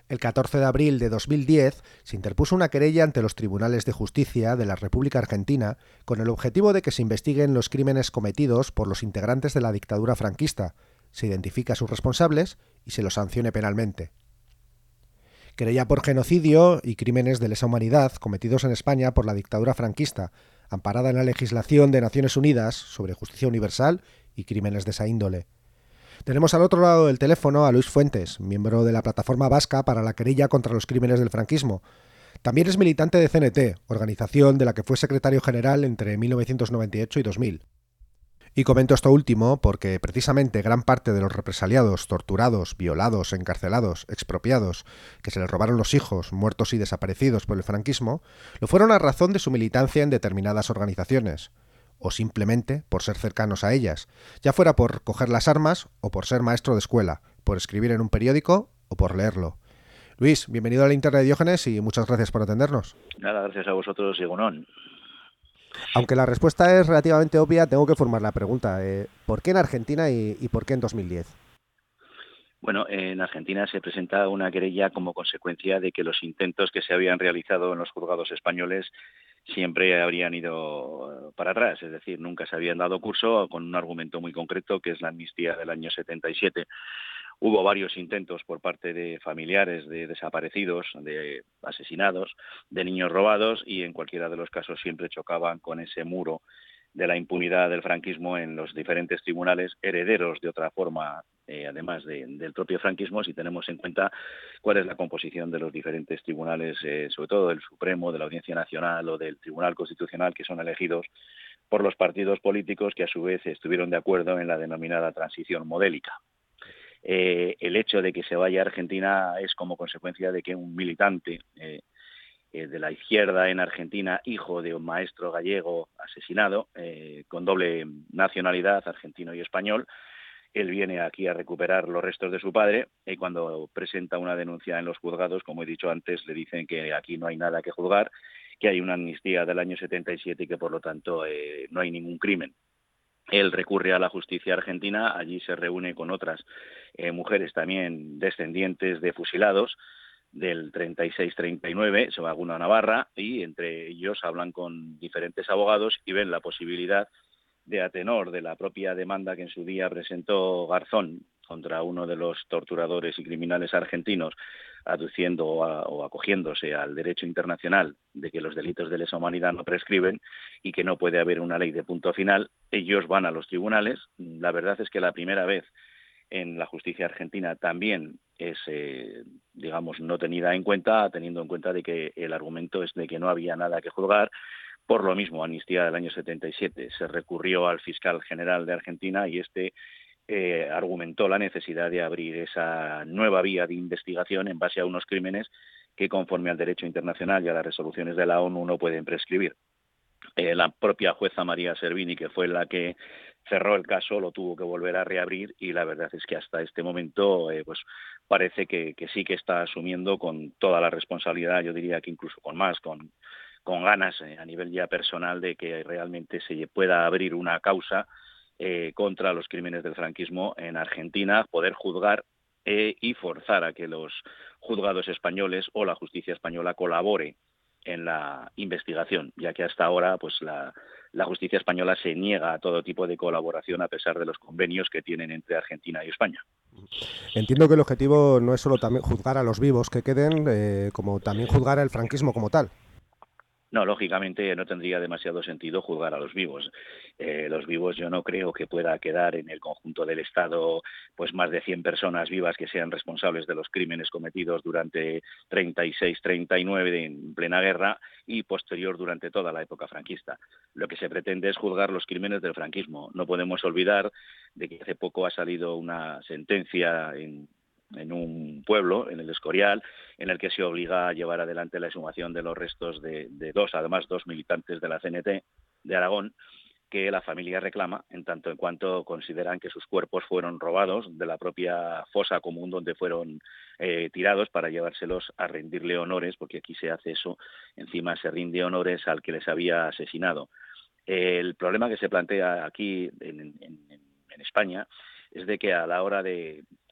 El 14 de abril de 2010 se interpuso una querella ante los tribunales de justicia de la República Argentina con el objetivo de que se investiguen los crímenes cometidos por los integrantes de la dictadura franquista, se identifique a sus responsables y se los sancione penalmente. Querella por genocidio y crímenes de lesa humanidad cometidos en España por la dictadura franquista, amparada en la legislación de Naciones Unidas sobre justicia universal y crímenes de esa índole. Tenemos al otro lado del teléfono a Luis Fuentes, miembro de la Plataforma Vasca para la Querella contra los Crímenes del Franquismo. También es militante de CNT, organización de la que fue secretario general entre 1998 y 2000. Y comento esto último porque precisamente gran parte de los represaliados, torturados, violados, encarcelados, expropiados, que se les robaron los hijos, muertos y desaparecidos por el franquismo, lo fueron a razón de su militancia en determinadas organizaciones, o simplemente por ser cercanos a ellas, ya fuera por coger las armas o por ser maestro de escuela, por escribir en un periódico o por leerlo. Luis, bienvenido a la Linterna de Diógenes y muchas gracias por atendernos. Nada, gracias a vosotros, Egunon. Aunque la respuesta es relativamente obvia, tengo que formar la pregunta. ¿Por qué en Argentina y por qué en 2010? Bueno, en Argentina se presenta una querella como consecuencia de que los intentos que se habían realizado en los juzgados españoles siempre habrían ido para atrás, es decir, nunca se habían dado curso con un argumento muy concreto que es la amnistía del año 77. Hubo varios intentos por parte de familiares de desaparecidos, de asesinados, de niños robados y en cualquiera de los casos siempre chocaban con ese muro de la impunidad del franquismo en los diferentes tribunales herederos de otra forma, además del propio franquismo, si tenemos en cuenta cuál es la composición de los diferentes tribunales, sobre todo del Supremo, de la Audiencia Nacional o del Tribunal Constitucional, que son elegidos por los partidos políticos que a su vez estuvieron de acuerdo en la denominada transición modélica. El hecho de que se vaya a Argentina es como consecuencia de que un militante de la izquierda en Argentina, hijo de un maestro gallego asesinado, con doble nacionalidad, argentino y español, él viene aquí a recuperar los restos de su padre y cuando presenta una denuncia en los juzgados, como he dicho antes, le dicen que aquí no hay nada que juzgar, que hay una amnistía del año 77 y que por lo tanto no hay ningún crimen. Él recurre a la justicia argentina, allí se reúne con otras mujeres también descendientes de fusilados del 36-39, se va a una Navarra y entre ellos hablan con diferentes abogados y ven la posibilidad de a tenor de la propia demanda que en su día presentó Garzón contra uno de los torturadores y criminales argentinos, aduciendo o acogiéndose al derecho internacional de que los delitos de lesa humanidad no prescriben y que no puede haber una ley de punto final, ellos van a los tribunales. La verdad es que la primera vez en la justicia argentina también es, digamos, no tenida en cuenta, teniendo en cuenta de que el argumento es de que no había nada que juzgar. Por lo mismo, amnistía del año 77, se recurrió al fiscal general de Argentina y argumentó la necesidad de abrir esa nueva vía de investigación en base a unos crímenes que, conforme al derecho internacional y a las resoluciones de la ONU, no pueden prescribir. La propia jueza María Servini, que fue la que cerró el caso, lo tuvo que volver a reabrir y la verdad es que hasta este momento pues parece que sí que está asumiendo con toda la responsabilidad, yo diría que incluso con más, con ganas a nivel ya personal de que realmente se pueda abrir una causa contra los crímenes del franquismo en Argentina, poder juzgar y forzar a que los juzgados españoles o la justicia española colabore en la investigación, ya que hasta ahora pues la justicia española se niega a todo tipo de colaboración a pesar de los convenios que tienen entre Argentina y España. Entiendo que el objetivo no es solo también juzgar a los vivos que queden, como también juzgar al franquismo como tal. No, lógicamente no tendría demasiado sentido juzgar a los vivos. Los vivos yo no creo que pueda quedar en el conjunto del Estado pues más de 100 personas vivas que sean responsables de los crímenes cometidos durante 36-39 en plena guerra y posterior durante toda la época franquista. Lo que se pretende es juzgar los crímenes del franquismo. No podemos olvidar de que hace poco ha salido una sentencia en un pueblo, en el Escorial, en el que se obliga a llevar adelante la exhumación de los restos de dos militantes de la CNT de Aragón, que la familia reclama, en tanto en cuanto consideran que sus cuerpos fueron robados de la propia fosa común donde fueron tirados para llevárselos a rendirle honores, porque aquí se hace eso, encima se rinde honores al que les había asesinado. El problema que se plantea aquí en España es de que a la hora de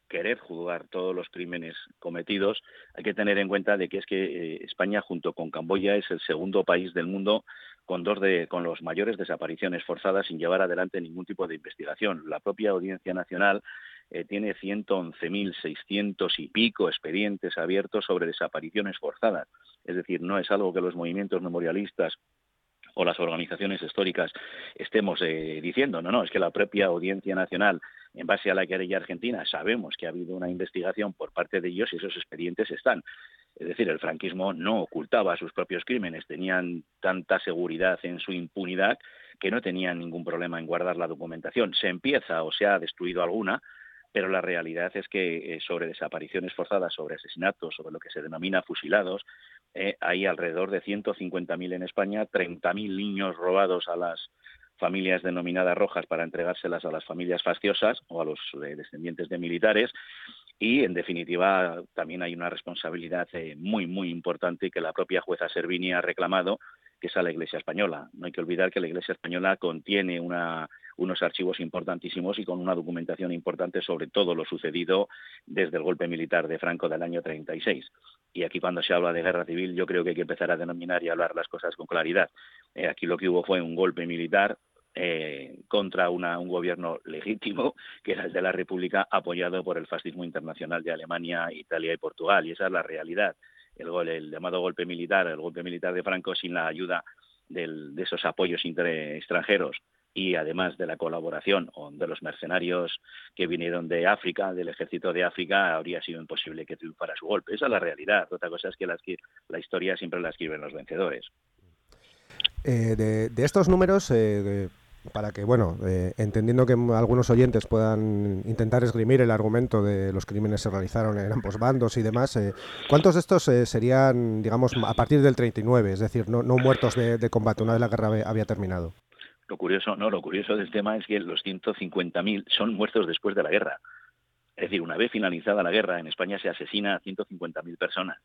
querer juzgar todos los crímenes cometidos, hay que tener en cuenta de que es que España, junto con Camboya, es el segundo país del mundo con los mayores desapariciones forzadas sin llevar adelante ningún tipo de investigación. La propia Audiencia Nacional tiene 111.600 y pico expedientes abiertos sobre desapariciones forzadas. Es decir, no es algo que los movimientos memorialistas o las organizaciones históricas estemos diciendo. No, es que la propia Audiencia Nacional, en base a la querella argentina, sabemos que ha habido una investigación por parte de ellos y esos expedientes están. Es decir, el franquismo no ocultaba sus propios crímenes, tenían tanta seguridad en su impunidad que no tenían ningún problema en guardar la documentación. Se empieza o se ha destruido alguna, pero la realidad es que sobre desapariciones forzadas, sobre asesinatos, sobre lo que se denomina fusilados, hay alrededor de 150.000 en España, 30.000 niños robados a las familias denominadas rojas para entregárselas a las familias fasciosas o a los descendientes de militares, y en definitiva también hay una responsabilidad muy, muy importante que la propia jueza Servini ha reclamado, que es a la Iglesia española. No hay que olvidar que la Iglesia española contiene unos archivos importantísimos y con una documentación importante sobre todo lo sucedido desde el golpe militar de Franco del año 36. Y aquí, cuando se habla de guerra civil, yo creo que hay que empezar a denominar y hablar las cosas con claridad. Aquí lo que hubo fue un golpe militar contra un gobierno legítimo, que era el de la República, apoyado por el fascismo internacional de Alemania, Italia y Portugal. Y esa es la realidad. El llamado golpe militar, el golpe militar de Franco, sin la ayuda de esos apoyos extranjeros y además de la colaboración de los mercenarios que vinieron de África, del ejército de África, habría sido imposible que triunfara su golpe. Esa es la realidad. Otra cosa es que la historia siempre la escriben los vencedores. De estos números, para que, entendiendo que algunos oyentes puedan intentar esgrimir el argumento de los crímenes se realizaron en ambos bandos y demás, ¿cuántos de estos serían, digamos, a partir del 39, es decir, no muertos de combate una vez la guerra había terminado? Lo curioso del tema es que los 150.000 son muertos después de la guerra. Es decir, una vez finalizada la guerra, en España se asesina a 150.000 personas.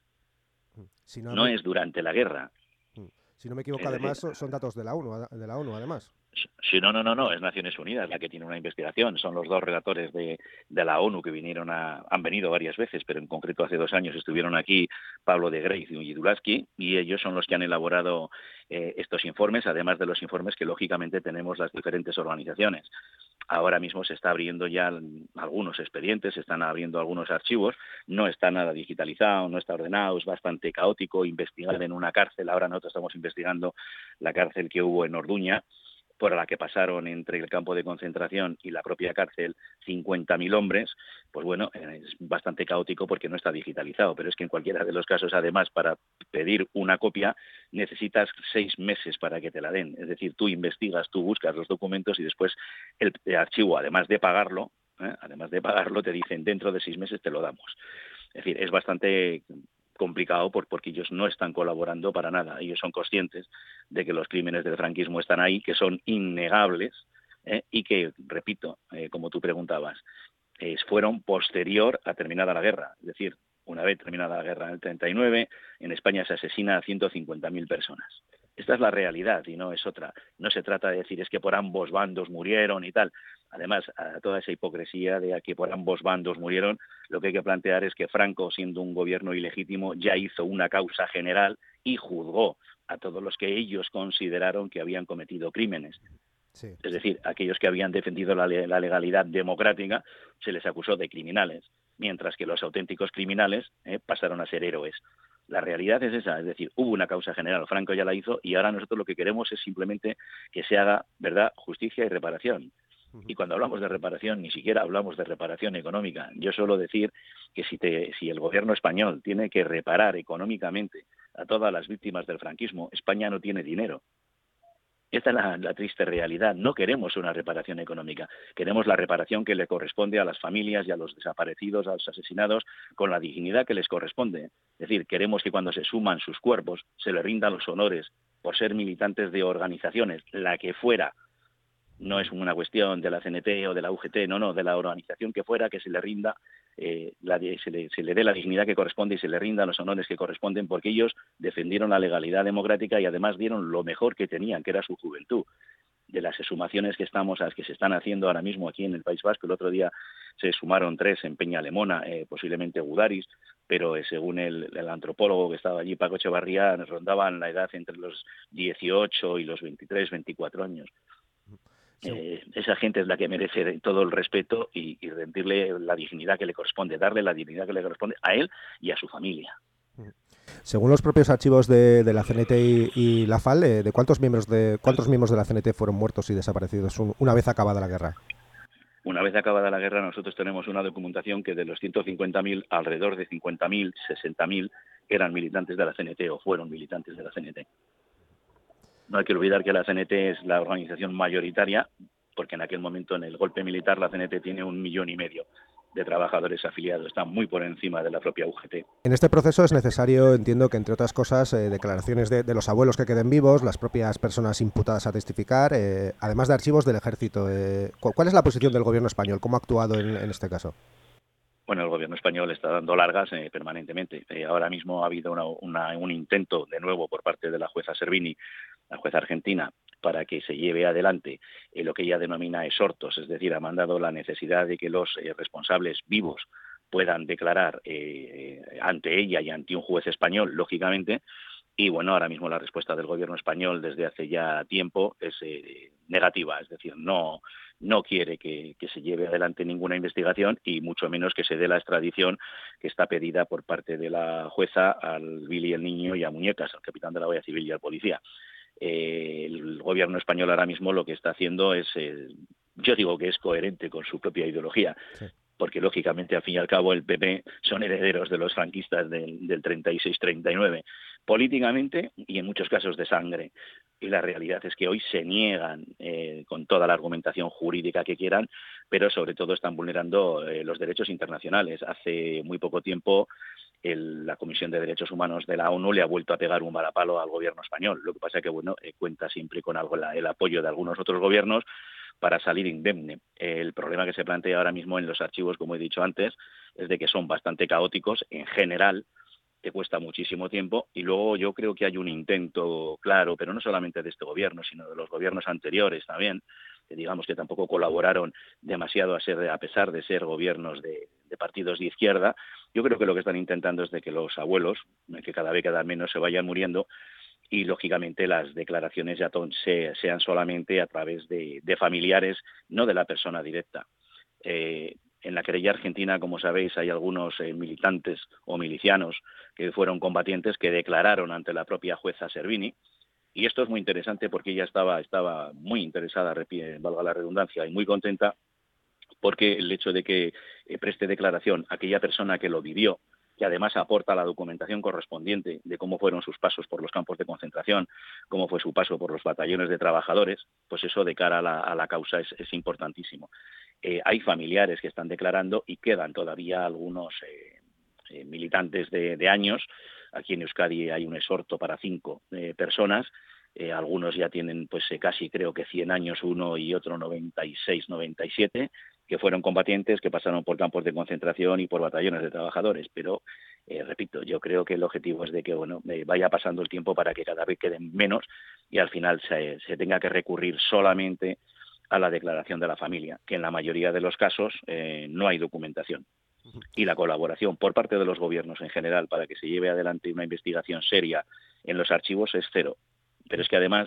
No es durante la guerra. Si no me equivoco, además, son datos de la ONU, además. Sí, no, es Naciones Unidas la que tiene una investigación. Son los dos relatores de la ONU que han venido varias veces, pero en concreto hace 2 años estuvieron aquí Pablo de Grey y Dulaski, y ellos son los que han elaborado estos informes, además de los informes que lógicamente tenemos las diferentes organizaciones. Ahora mismo se está abriendo ya algunos expedientes, se están abriendo algunos archivos, no está nada digitalizado, no está ordenado, es bastante caótico investigar en una cárcel. Ahora nosotros estamos investigando la cárcel que hubo en Orduña, por la que pasaron entre el campo de concentración y la propia cárcel 50.000 hombres. Pues bueno, es bastante caótico porque no está digitalizado, pero es que en cualquiera de los casos, además, para pedir una copia necesitas 6 meses para que te la den. Es decir, tú investigas, tú buscas los documentos y después el archivo, además de pagarlo, te dicen dentro de 6 meses te lo damos. Es decir, es bastante complicado porque ellos no están colaborando para nada. Ellos son conscientes de que los crímenes del franquismo están ahí, que son innegables y que, repito, como tú preguntabas, fueron posterior a terminada la guerra. Es decir, una vez terminada la guerra en el 39, en España se asesina a 150.000 personas. Esta es la realidad y no es otra. No se trata de decir es que por ambos bandos murieron y tal. Además, a toda esa hipocresía de que por ambos bandos murieron, lo que hay que plantear es que Franco, siendo un gobierno ilegítimo, ya hizo una causa general y juzgó a todos los que ellos consideraron que habían cometido crímenes. Sí. Es decir, aquellos que habían defendido la legalidad democrática se les acusó de criminales, mientras que los auténticos criminales pasaron a ser héroes. La realidad es esa, es decir, hubo una causa general, Franco ya la hizo y ahora nosotros lo que queremos es simplemente que se haga, ¿verdad?, justicia y reparación. Y cuando hablamos de reparación, ni siquiera hablamos de reparación económica. Yo suelo decir que si el gobierno español tiene que reparar económicamente a todas las víctimas del franquismo, España no tiene dinero. Esta es la triste realidad. No queremos una reparación económica. Queremos la reparación que le corresponde a las familias y a los desaparecidos, a los asesinados, con la dignidad que les corresponde. Es decir, queremos que cuando se suman sus cuerpos se les rindan los honores por ser militantes de organizaciones, la que fuera. No es una cuestión de la CNT o de la UGT, no, de la organización que fuera, que se le rinda, se le dé la dignidad que corresponde y se le rindan los honores que corresponden, porque ellos defendieron la legalidad democrática y además dieron lo mejor que tenían, que era su juventud. de las exhumaciones que se están haciendo ahora mismo aquí en el País Vasco. El otro día se exhumaron 3 en Peñalemona, posiblemente Gudaris, pero según el antropólogo que estaba allí, Paco Echevarría, rondaban la edad entre los 18 y los 23, 24 años. Esa gente es la que merece todo el respeto y rendirle la dignidad que le corresponde, darle la dignidad que le corresponde a él y a su familia. Según los propios archivos de la CNT y la FAL, ¿de cuántos miembros de la CNT fueron muertos y desaparecidos una vez acabada la guerra? Una vez acabada la guerra, nosotros tenemos una documentación que de los 150.000, alrededor de 50.000, 60.000 eran militantes de la CNT o fueron militantes de la CNT. No hay que olvidar que la CNT es la organización mayoritaria, porque en aquel momento, en el golpe militar, la CNT tiene 1,5 millones de trabajadores afiliados, está muy por encima de la propia UGT. En este proceso es necesario, entiendo que entre otras cosas, declaraciones de los abuelos que queden vivos, las propias personas imputadas a testificar, además de archivos del ejército. ¿Cuál es la posición del gobierno español? ¿Cómo ha actuado en este caso? Bueno, el gobierno español está dando largas permanentemente. Ahora mismo ha habido un intento de nuevo por parte de la jueza Servini, la jueza argentina, para que se lleve adelante lo que ella denomina exhortos, es decir, ha mandado la necesidad de que los responsables vivos puedan declarar ante ella y ante un juez español, lógicamente. Y bueno, ahora mismo la respuesta del gobierno español desde hace ya tiempo es negativa, es decir, no quiere que se lleve adelante ninguna investigación y mucho menos que se dé la extradición que está pedida por parte de la jueza al Billy el Niño y a Muñecas, al capitán de la Guardia Civil y al policía. El gobierno español ahora mismo lo que está haciendo es, yo digo que es coherente con su propia ideología, sí, porque lógicamente al fin y al cabo el PP son herederos de los franquistas del 36-39, políticamente y en muchos casos de sangre. Y la realidad es que hoy se niegan con toda la argumentación jurídica que quieran, pero sobre todo están vulnerando los derechos internacionales. Hace muy poco tiempo la Comisión de Derechos Humanos de la ONU le ha vuelto a pegar un varapalo al gobierno español. Lo que pasa es que cuenta siempre con el apoyo de algunos otros gobiernos para salir indemne. El problema que se plantea ahora mismo en los archivos, como he dicho antes, es de que son bastante caóticos en general, que cuesta muchísimo tiempo, y luego yo creo que hay un intento claro, pero no solamente de este gobierno, sino de los gobiernos anteriores también, que digamos que tampoco colaboraron demasiado a pesar de ser gobiernos de partidos de izquierda. Yo creo que lo que están intentando es de que los abuelos, que cada vez quedan menos, se vayan muriendo, y lógicamente las declaraciones ya sean solamente a través de familiares, no de la persona directa. En la querella argentina, como sabéis, hay algunos militantes o milicianos que fueron combatientes que declararon ante la propia jueza Servini, y esto es muy interesante porque ella estaba muy interesada, valga la redundancia, y muy contenta, porque el hecho de que preste declaración aquella persona que lo vivió, que además aporta la documentación correspondiente de cómo fueron sus pasos por los campos de concentración, cómo fue su paso por los batallones de trabajadores, pues eso de cara a la causa es importantísimo. Hay familiares que están declarando y quedan todavía algunos militantes de años. Aquí en Euskadi hay un exhorto para 5 personas. Algunos ya tienen pues casi creo que 100 años uno y otro 96, 97, que fueron combatientes, que pasaron por campos de concentración y por batallones de trabajadores. Pero, repito, yo creo que el objetivo es de que vaya pasando el tiempo para que cada vez queden menos y al final se tenga que recurrir solamente a la declaración de la familia, que en la mayoría de los casos no hay documentación. Y la colaboración por parte de los gobiernos en general para que se lleve adelante una investigación seria en los archivos es cero. Pero es que además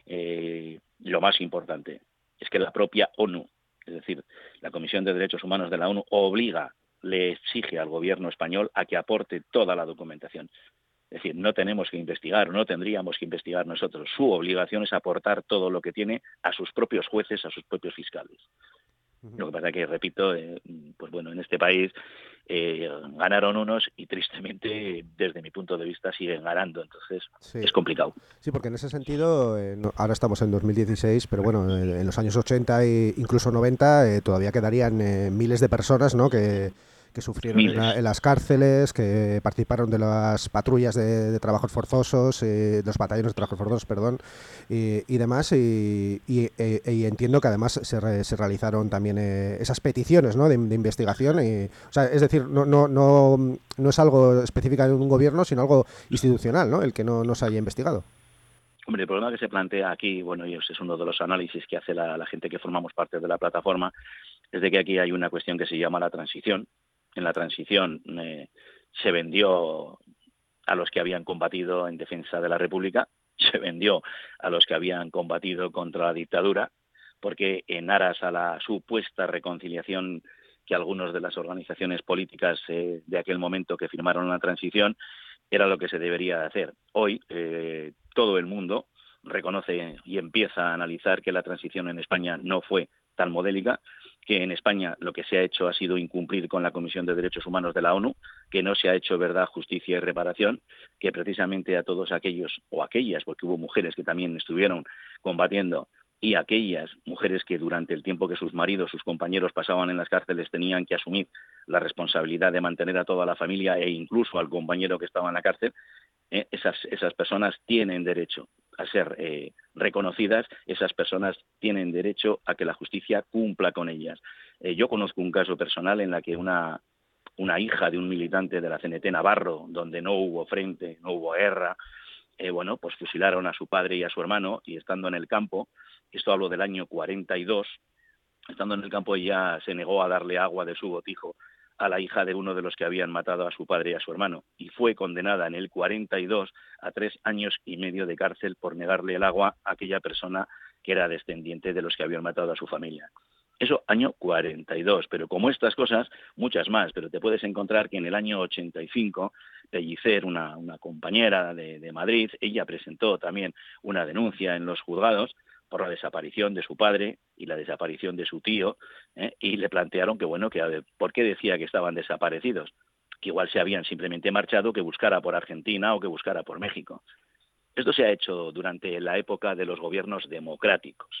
lo más importante es que la propia ONU, es decir, la Comisión de Derechos Humanos de la ONU le exige al gobierno español a que aporte toda la documentación. Es decir, no tenemos que investigar, no tendríamos que investigar nosotros. Su obligación es aportar todo lo que tiene a sus propios jueces, a sus propios fiscales. Lo que pasa que, repito, pues bueno, en este país ganaron unos y tristemente, desde mi punto de vista, siguen ganando. Entonces, sí, es complicado. Sí, porque en ese sentido, ahora estamos en 2016, pero bueno, en los años 80 e incluso 90 todavía quedarían miles de personas, ¿no?, que sufrieron en las cárceles, que participaron de las patrullas de trabajos forzosos, de los batallones de trabajos forzosos, perdón, y demás, y entiendo que además se realizaron también esas peticiones, ¿no?, de investigación, o sea, es decir, no es algo específico de un gobierno, sino algo institucional, ¿no?, el que no se haya investigado. Hombre, el problema que se plantea aquí, bueno, y ese es uno de los análisis que hace la gente que formamos parte de la plataforma, es de que aquí hay una cuestión que se llama la transición. En la transición se vendió a los que habían combatido en defensa de la República, se vendió a los que habían combatido contra la dictadura, porque en aras a la supuesta reconciliación que algunas de las organizaciones políticas de aquel momento que firmaron la transición, era lo que se debería hacer. Hoy todo el mundo reconoce y empieza a analizar que la transición en España no fue tan modélica, que en España lo que se ha hecho ha sido incumplir con la Comisión de Derechos Humanos de la ONU, que no se ha hecho verdad, justicia y reparación, que precisamente a todos aquellos o aquellas, porque hubo mujeres que también estuvieron combatiendo, y aquellas mujeres que durante el tiempo que sus maridos, sus compañeros pasaban en las cárceles tenían que asumir la responsabilidad de mantener a toda la familia e incluso al compañero que estaba en la cárcel, esas personas tienen derecho a ser reconocidas, esas personas tienen derecho a que la justicia cumpla con ellas. Yo conozco un caso personal en la que una hija de un militante de la CNT Navarro, donde no hubo frente, no hubo guerra, pues fusilaron a su padre y a su hermano, y estando en el campo, esto hablo del año 42, estando en el campo ella se negó a darle agua de su botijo a la hija de uno de los que habían matado a su padre y a su hermano, y fue condenada en el 42 a 3 años y medio de cárcel por negarle el agua a aquella persona que era descendiente de los que habían matado a su familia. Eso año 42, pero como estas cosas, muchas más, pero te puedes encontrar que en el año 85, Pellicer, una compañera de Madrid, ella presentó también una denuncia en los juzgados por la desaparición de su padre y la desaparición de su tío, y le plantearon que, ¿por qué decía que estaban desaparecidos? Que igual se habían simplemente marchado, que buscara por Argentina o que buscara por México. Esto se ha hecho durante la época de los gobiernos democráticos.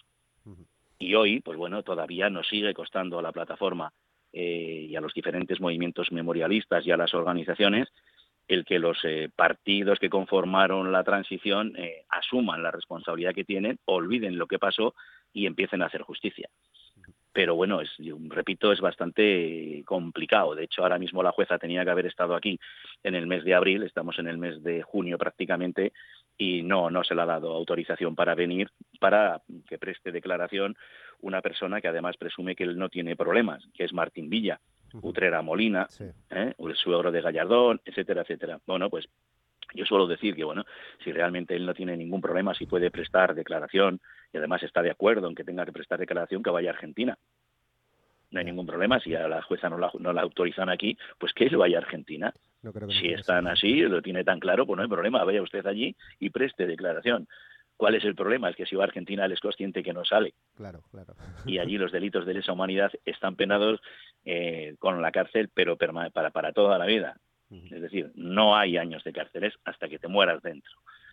Y hoy, todavía nos sigue costando a la plataforma y a los diferentes movimientos memorialistas y a las organizaciones el que los partidos que conformaron la transición asuman la responsabilidad que tienen, olviden lo que pasó y empiecen a hacer justicia. Pero repito, es bastante complicado. De hecho, ahora mismo la jueza tenía que haber estado aquí en el mes de abril, estamos en el mes de junio prácticamente, y no se le ha dado autorización para venir, para que preste declaración una persona que además presume que él no tiene problemas, que es Martín Villa, Utrera Molina, sí. El suegro de Gallardón, etcétera, etcétera. Yo suelo decir que, si realmente él no tiene ningún problema, si puede prestar declaración y además está de acuerdo en que tenga que prestar declaración, que vaya a Argentina. No hay ningún problema. Si a la jueza no la autorizan aquí, pues que él vaya a Argentina. No creo que si están así, lo tiene tan claro, pues no hay problema. Vaya usted allí y preste declaración. ¿Cuál es el problema? Es que si va a Argentina, él es consciente que no sale. Claro. Y allí los delitos de lesa humanidad están penados con la cárcel, pero para toda la vida. Es decir, no hay años de cárceles hasta que te mueras dentro.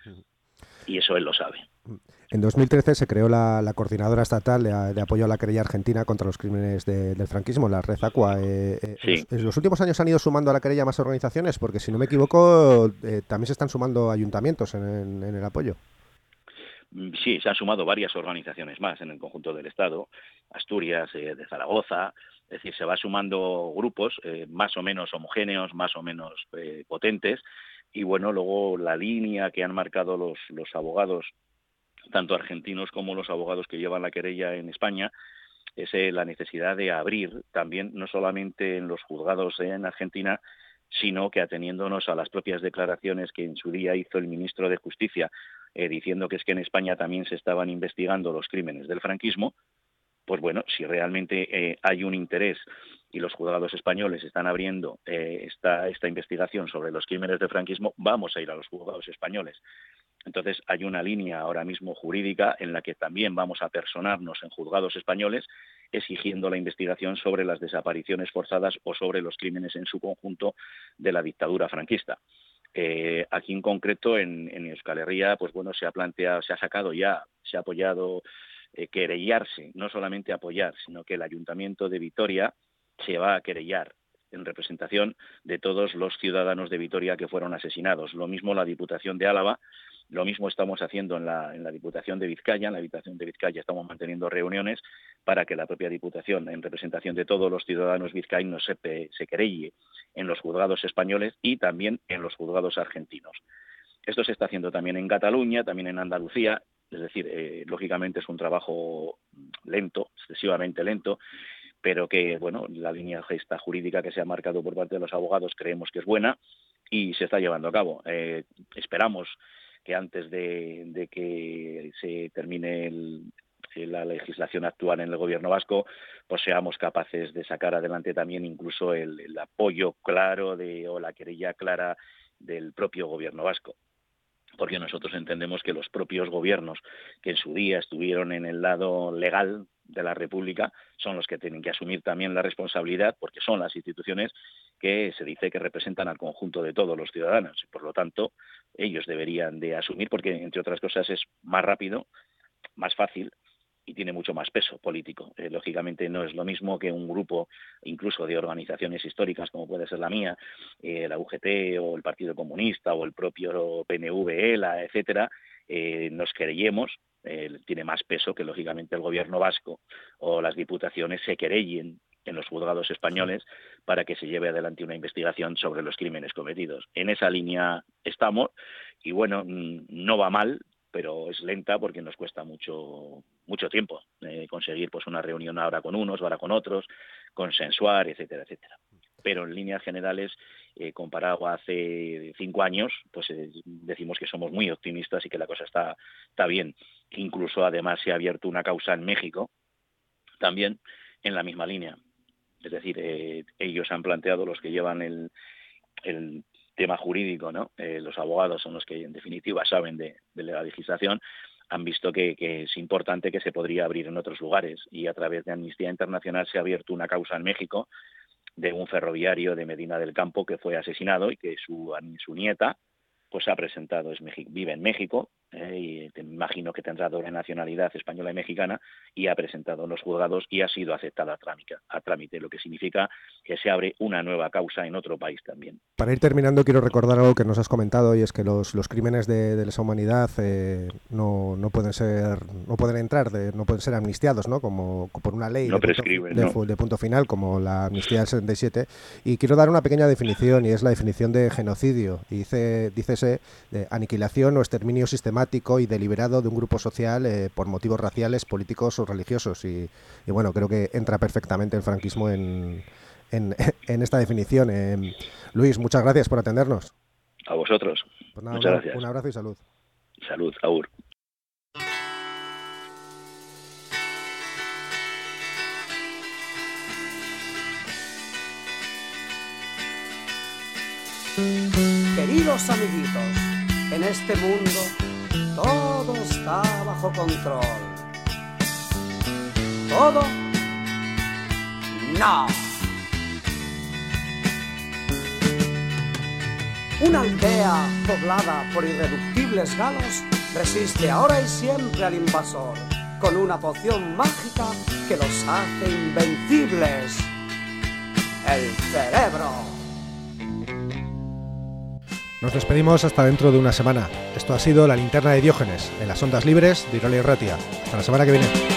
Y eso él lo sabe. En 2013 se creó la Coordinadora Estatal de Apoyo a la Querella Argentina contra los Crímenes del Franquismo, la Red ACUA. Sí. ¿En los últimos años han ido sumando a la querella más organizaciones? Porque, si no me equivoco, también se están sumando ayuntamientos en el apoyo. Sí, se han sumado varias organizaciones más en el conjunto del Estado, Asturias, de Zaragoza, es decir, se va sumando grupos más o menos homogéneos, más o menos potentes, y luego la línea que han marcado los abogados, tanto argentinos como los abogados que llevan la querella en España, es la necesidad de abrir también, no solamente en los juzgados en Argentina, sino que ateniéndonos a las propias declaraciones que en su día hizo el ministro de Justicia, diciendo que es que en España también se estaban investigando los crímenes del franquismo, pues si realmente hay un interés y los juzgados españoles están abriendo esta investigación sobre los crímenes del franquismo, vamos a ir a los juzgados españoles. Entonces hay una línea ahora mismo jurídica en la que también vamos a personarnos en juzgados españoles exigiendo la investigación sobre las desapariciones forzadas o sobre los crímenes en su conjunto de la dictadura franquista. Aquí en concreto en Euskal Herria, se ha planteado, se ha sacado ya, se ha apoyado querellarse, no solamente apoyar, sino que el Ayuntamiento de Vitoria se va a querellar en representación de todos los ciudadanos de Vitoria que fueron asesinados. Lo mismo la Diputación de Álava, lo mismo estamos haciendo en la Diputación de Vizcaya. En la Diputación de Vizcaya estamos manteniendo reuniones para que la propia Diputación, en representación de todos los ciudadanos vizcaínos, se querelle en los juzgados españoles y también en los juzgados argentinos. Esto se está haciendo también en Cataluña, también en Andalucía, es decir, lógicamente es un trabajo lento, excesivamente lento, pero que, bueno, la línea gesta jurídica que se ha marcado por parte de los abogados creemos que es buena y se está llevando a cabo. Esperamos que antes de que se termine la legislación actual en el gobierno vasco, pues seamos capaces de sacar adelante también incluso el apoyo claro o la querella clara del propio gobierno vasco. Porque nosotros entendemos que los propios gobiernos que en su día estuvieron en el lado legal de la República son los que tienen que asumir también la responsabilidad, porque son las instituciones que se dice que representan al conjunto de todos los ciudadanos. Por lo tanto, ellos deberían de asumir, porque entre otras cosas es más rápido, más fácil y tiene mucho más peso político. Lógicamente no es lo mismo que un grupo incluso de organizaciones históricas como puede ser la mía, la UGT o el Partido Comunista o el propio PNV, ELA, etcétera, nos querellemos. Tiene más peso que lógicamente el gobierno vasco o las diputaciones se querellen en los juzgados españoles para que se lleve adelante una investigación sobre los crímenes cometidos. En esa línea estamos y bueno, no va mal, pero es lenta porque nos cuesta mucho tiempo conseguir pues una reunión ahora con unos, ahora con otros, consensuar, etcétera, etcétera. Pero en líneas generales, comparado a hace 5 años, pues decimos que somos muy optimistas y que la cosa está bien. Incluso además se ha abierto una causa en México, también en la misma línea. Es decir, ellos han planteado, los que llevan el tema jurídico, ¿no? Los abogados son los que en definitiva saben de la legislación, han visto que es importante, que se podría abrir en otros lugares, y a través de Amnistía Internacional se ha abierto una causa en México de un ferroviario de Medina del Campo que fue asesinado y que su nieta pues ha presentado, vive en México, y te imagino que tendrá doble nacionalidad española y mexicana, y ha presentado en los juzgados y ha sido aceptada a trámite, lo que significa que se abre una nueva causa en otro país también. Para ir terminando, quiero recordar algo que nos has comentado, y es que los crímenes de lesa humanidad no pueden ser amnistiados, ¿no? Como por una ley no prescriben, de punto final, como la amnistía del 77. Y quiero dar una pequeña definición, y es la definición de genocidio. Y dícese de aniquilación o exterminio sistemático y deliberado de un grupo social por motivos raciales, políticos o religiosos. Y bueno, creo que entra perfectamente el franquismo en esta definición. Luis, muchas gracias por atendernos. A vosotros. Pues nada, muchas gracias. Un abrazo y salud. Salud, agur. Queridos amiguitos, en este mundo todo está bajo control. ¿Todo? No. Una aldea poblada por irreductibles galos resiste ahora y siempre al invasor con una poción mágica que los hace invencibles. El cerebro. Nos despedimos hasta dentro de una semana. Esto ha sido La Linterna de Diógenes, en las ondas libres de Irola y Ratia. Hasta la semana que viene.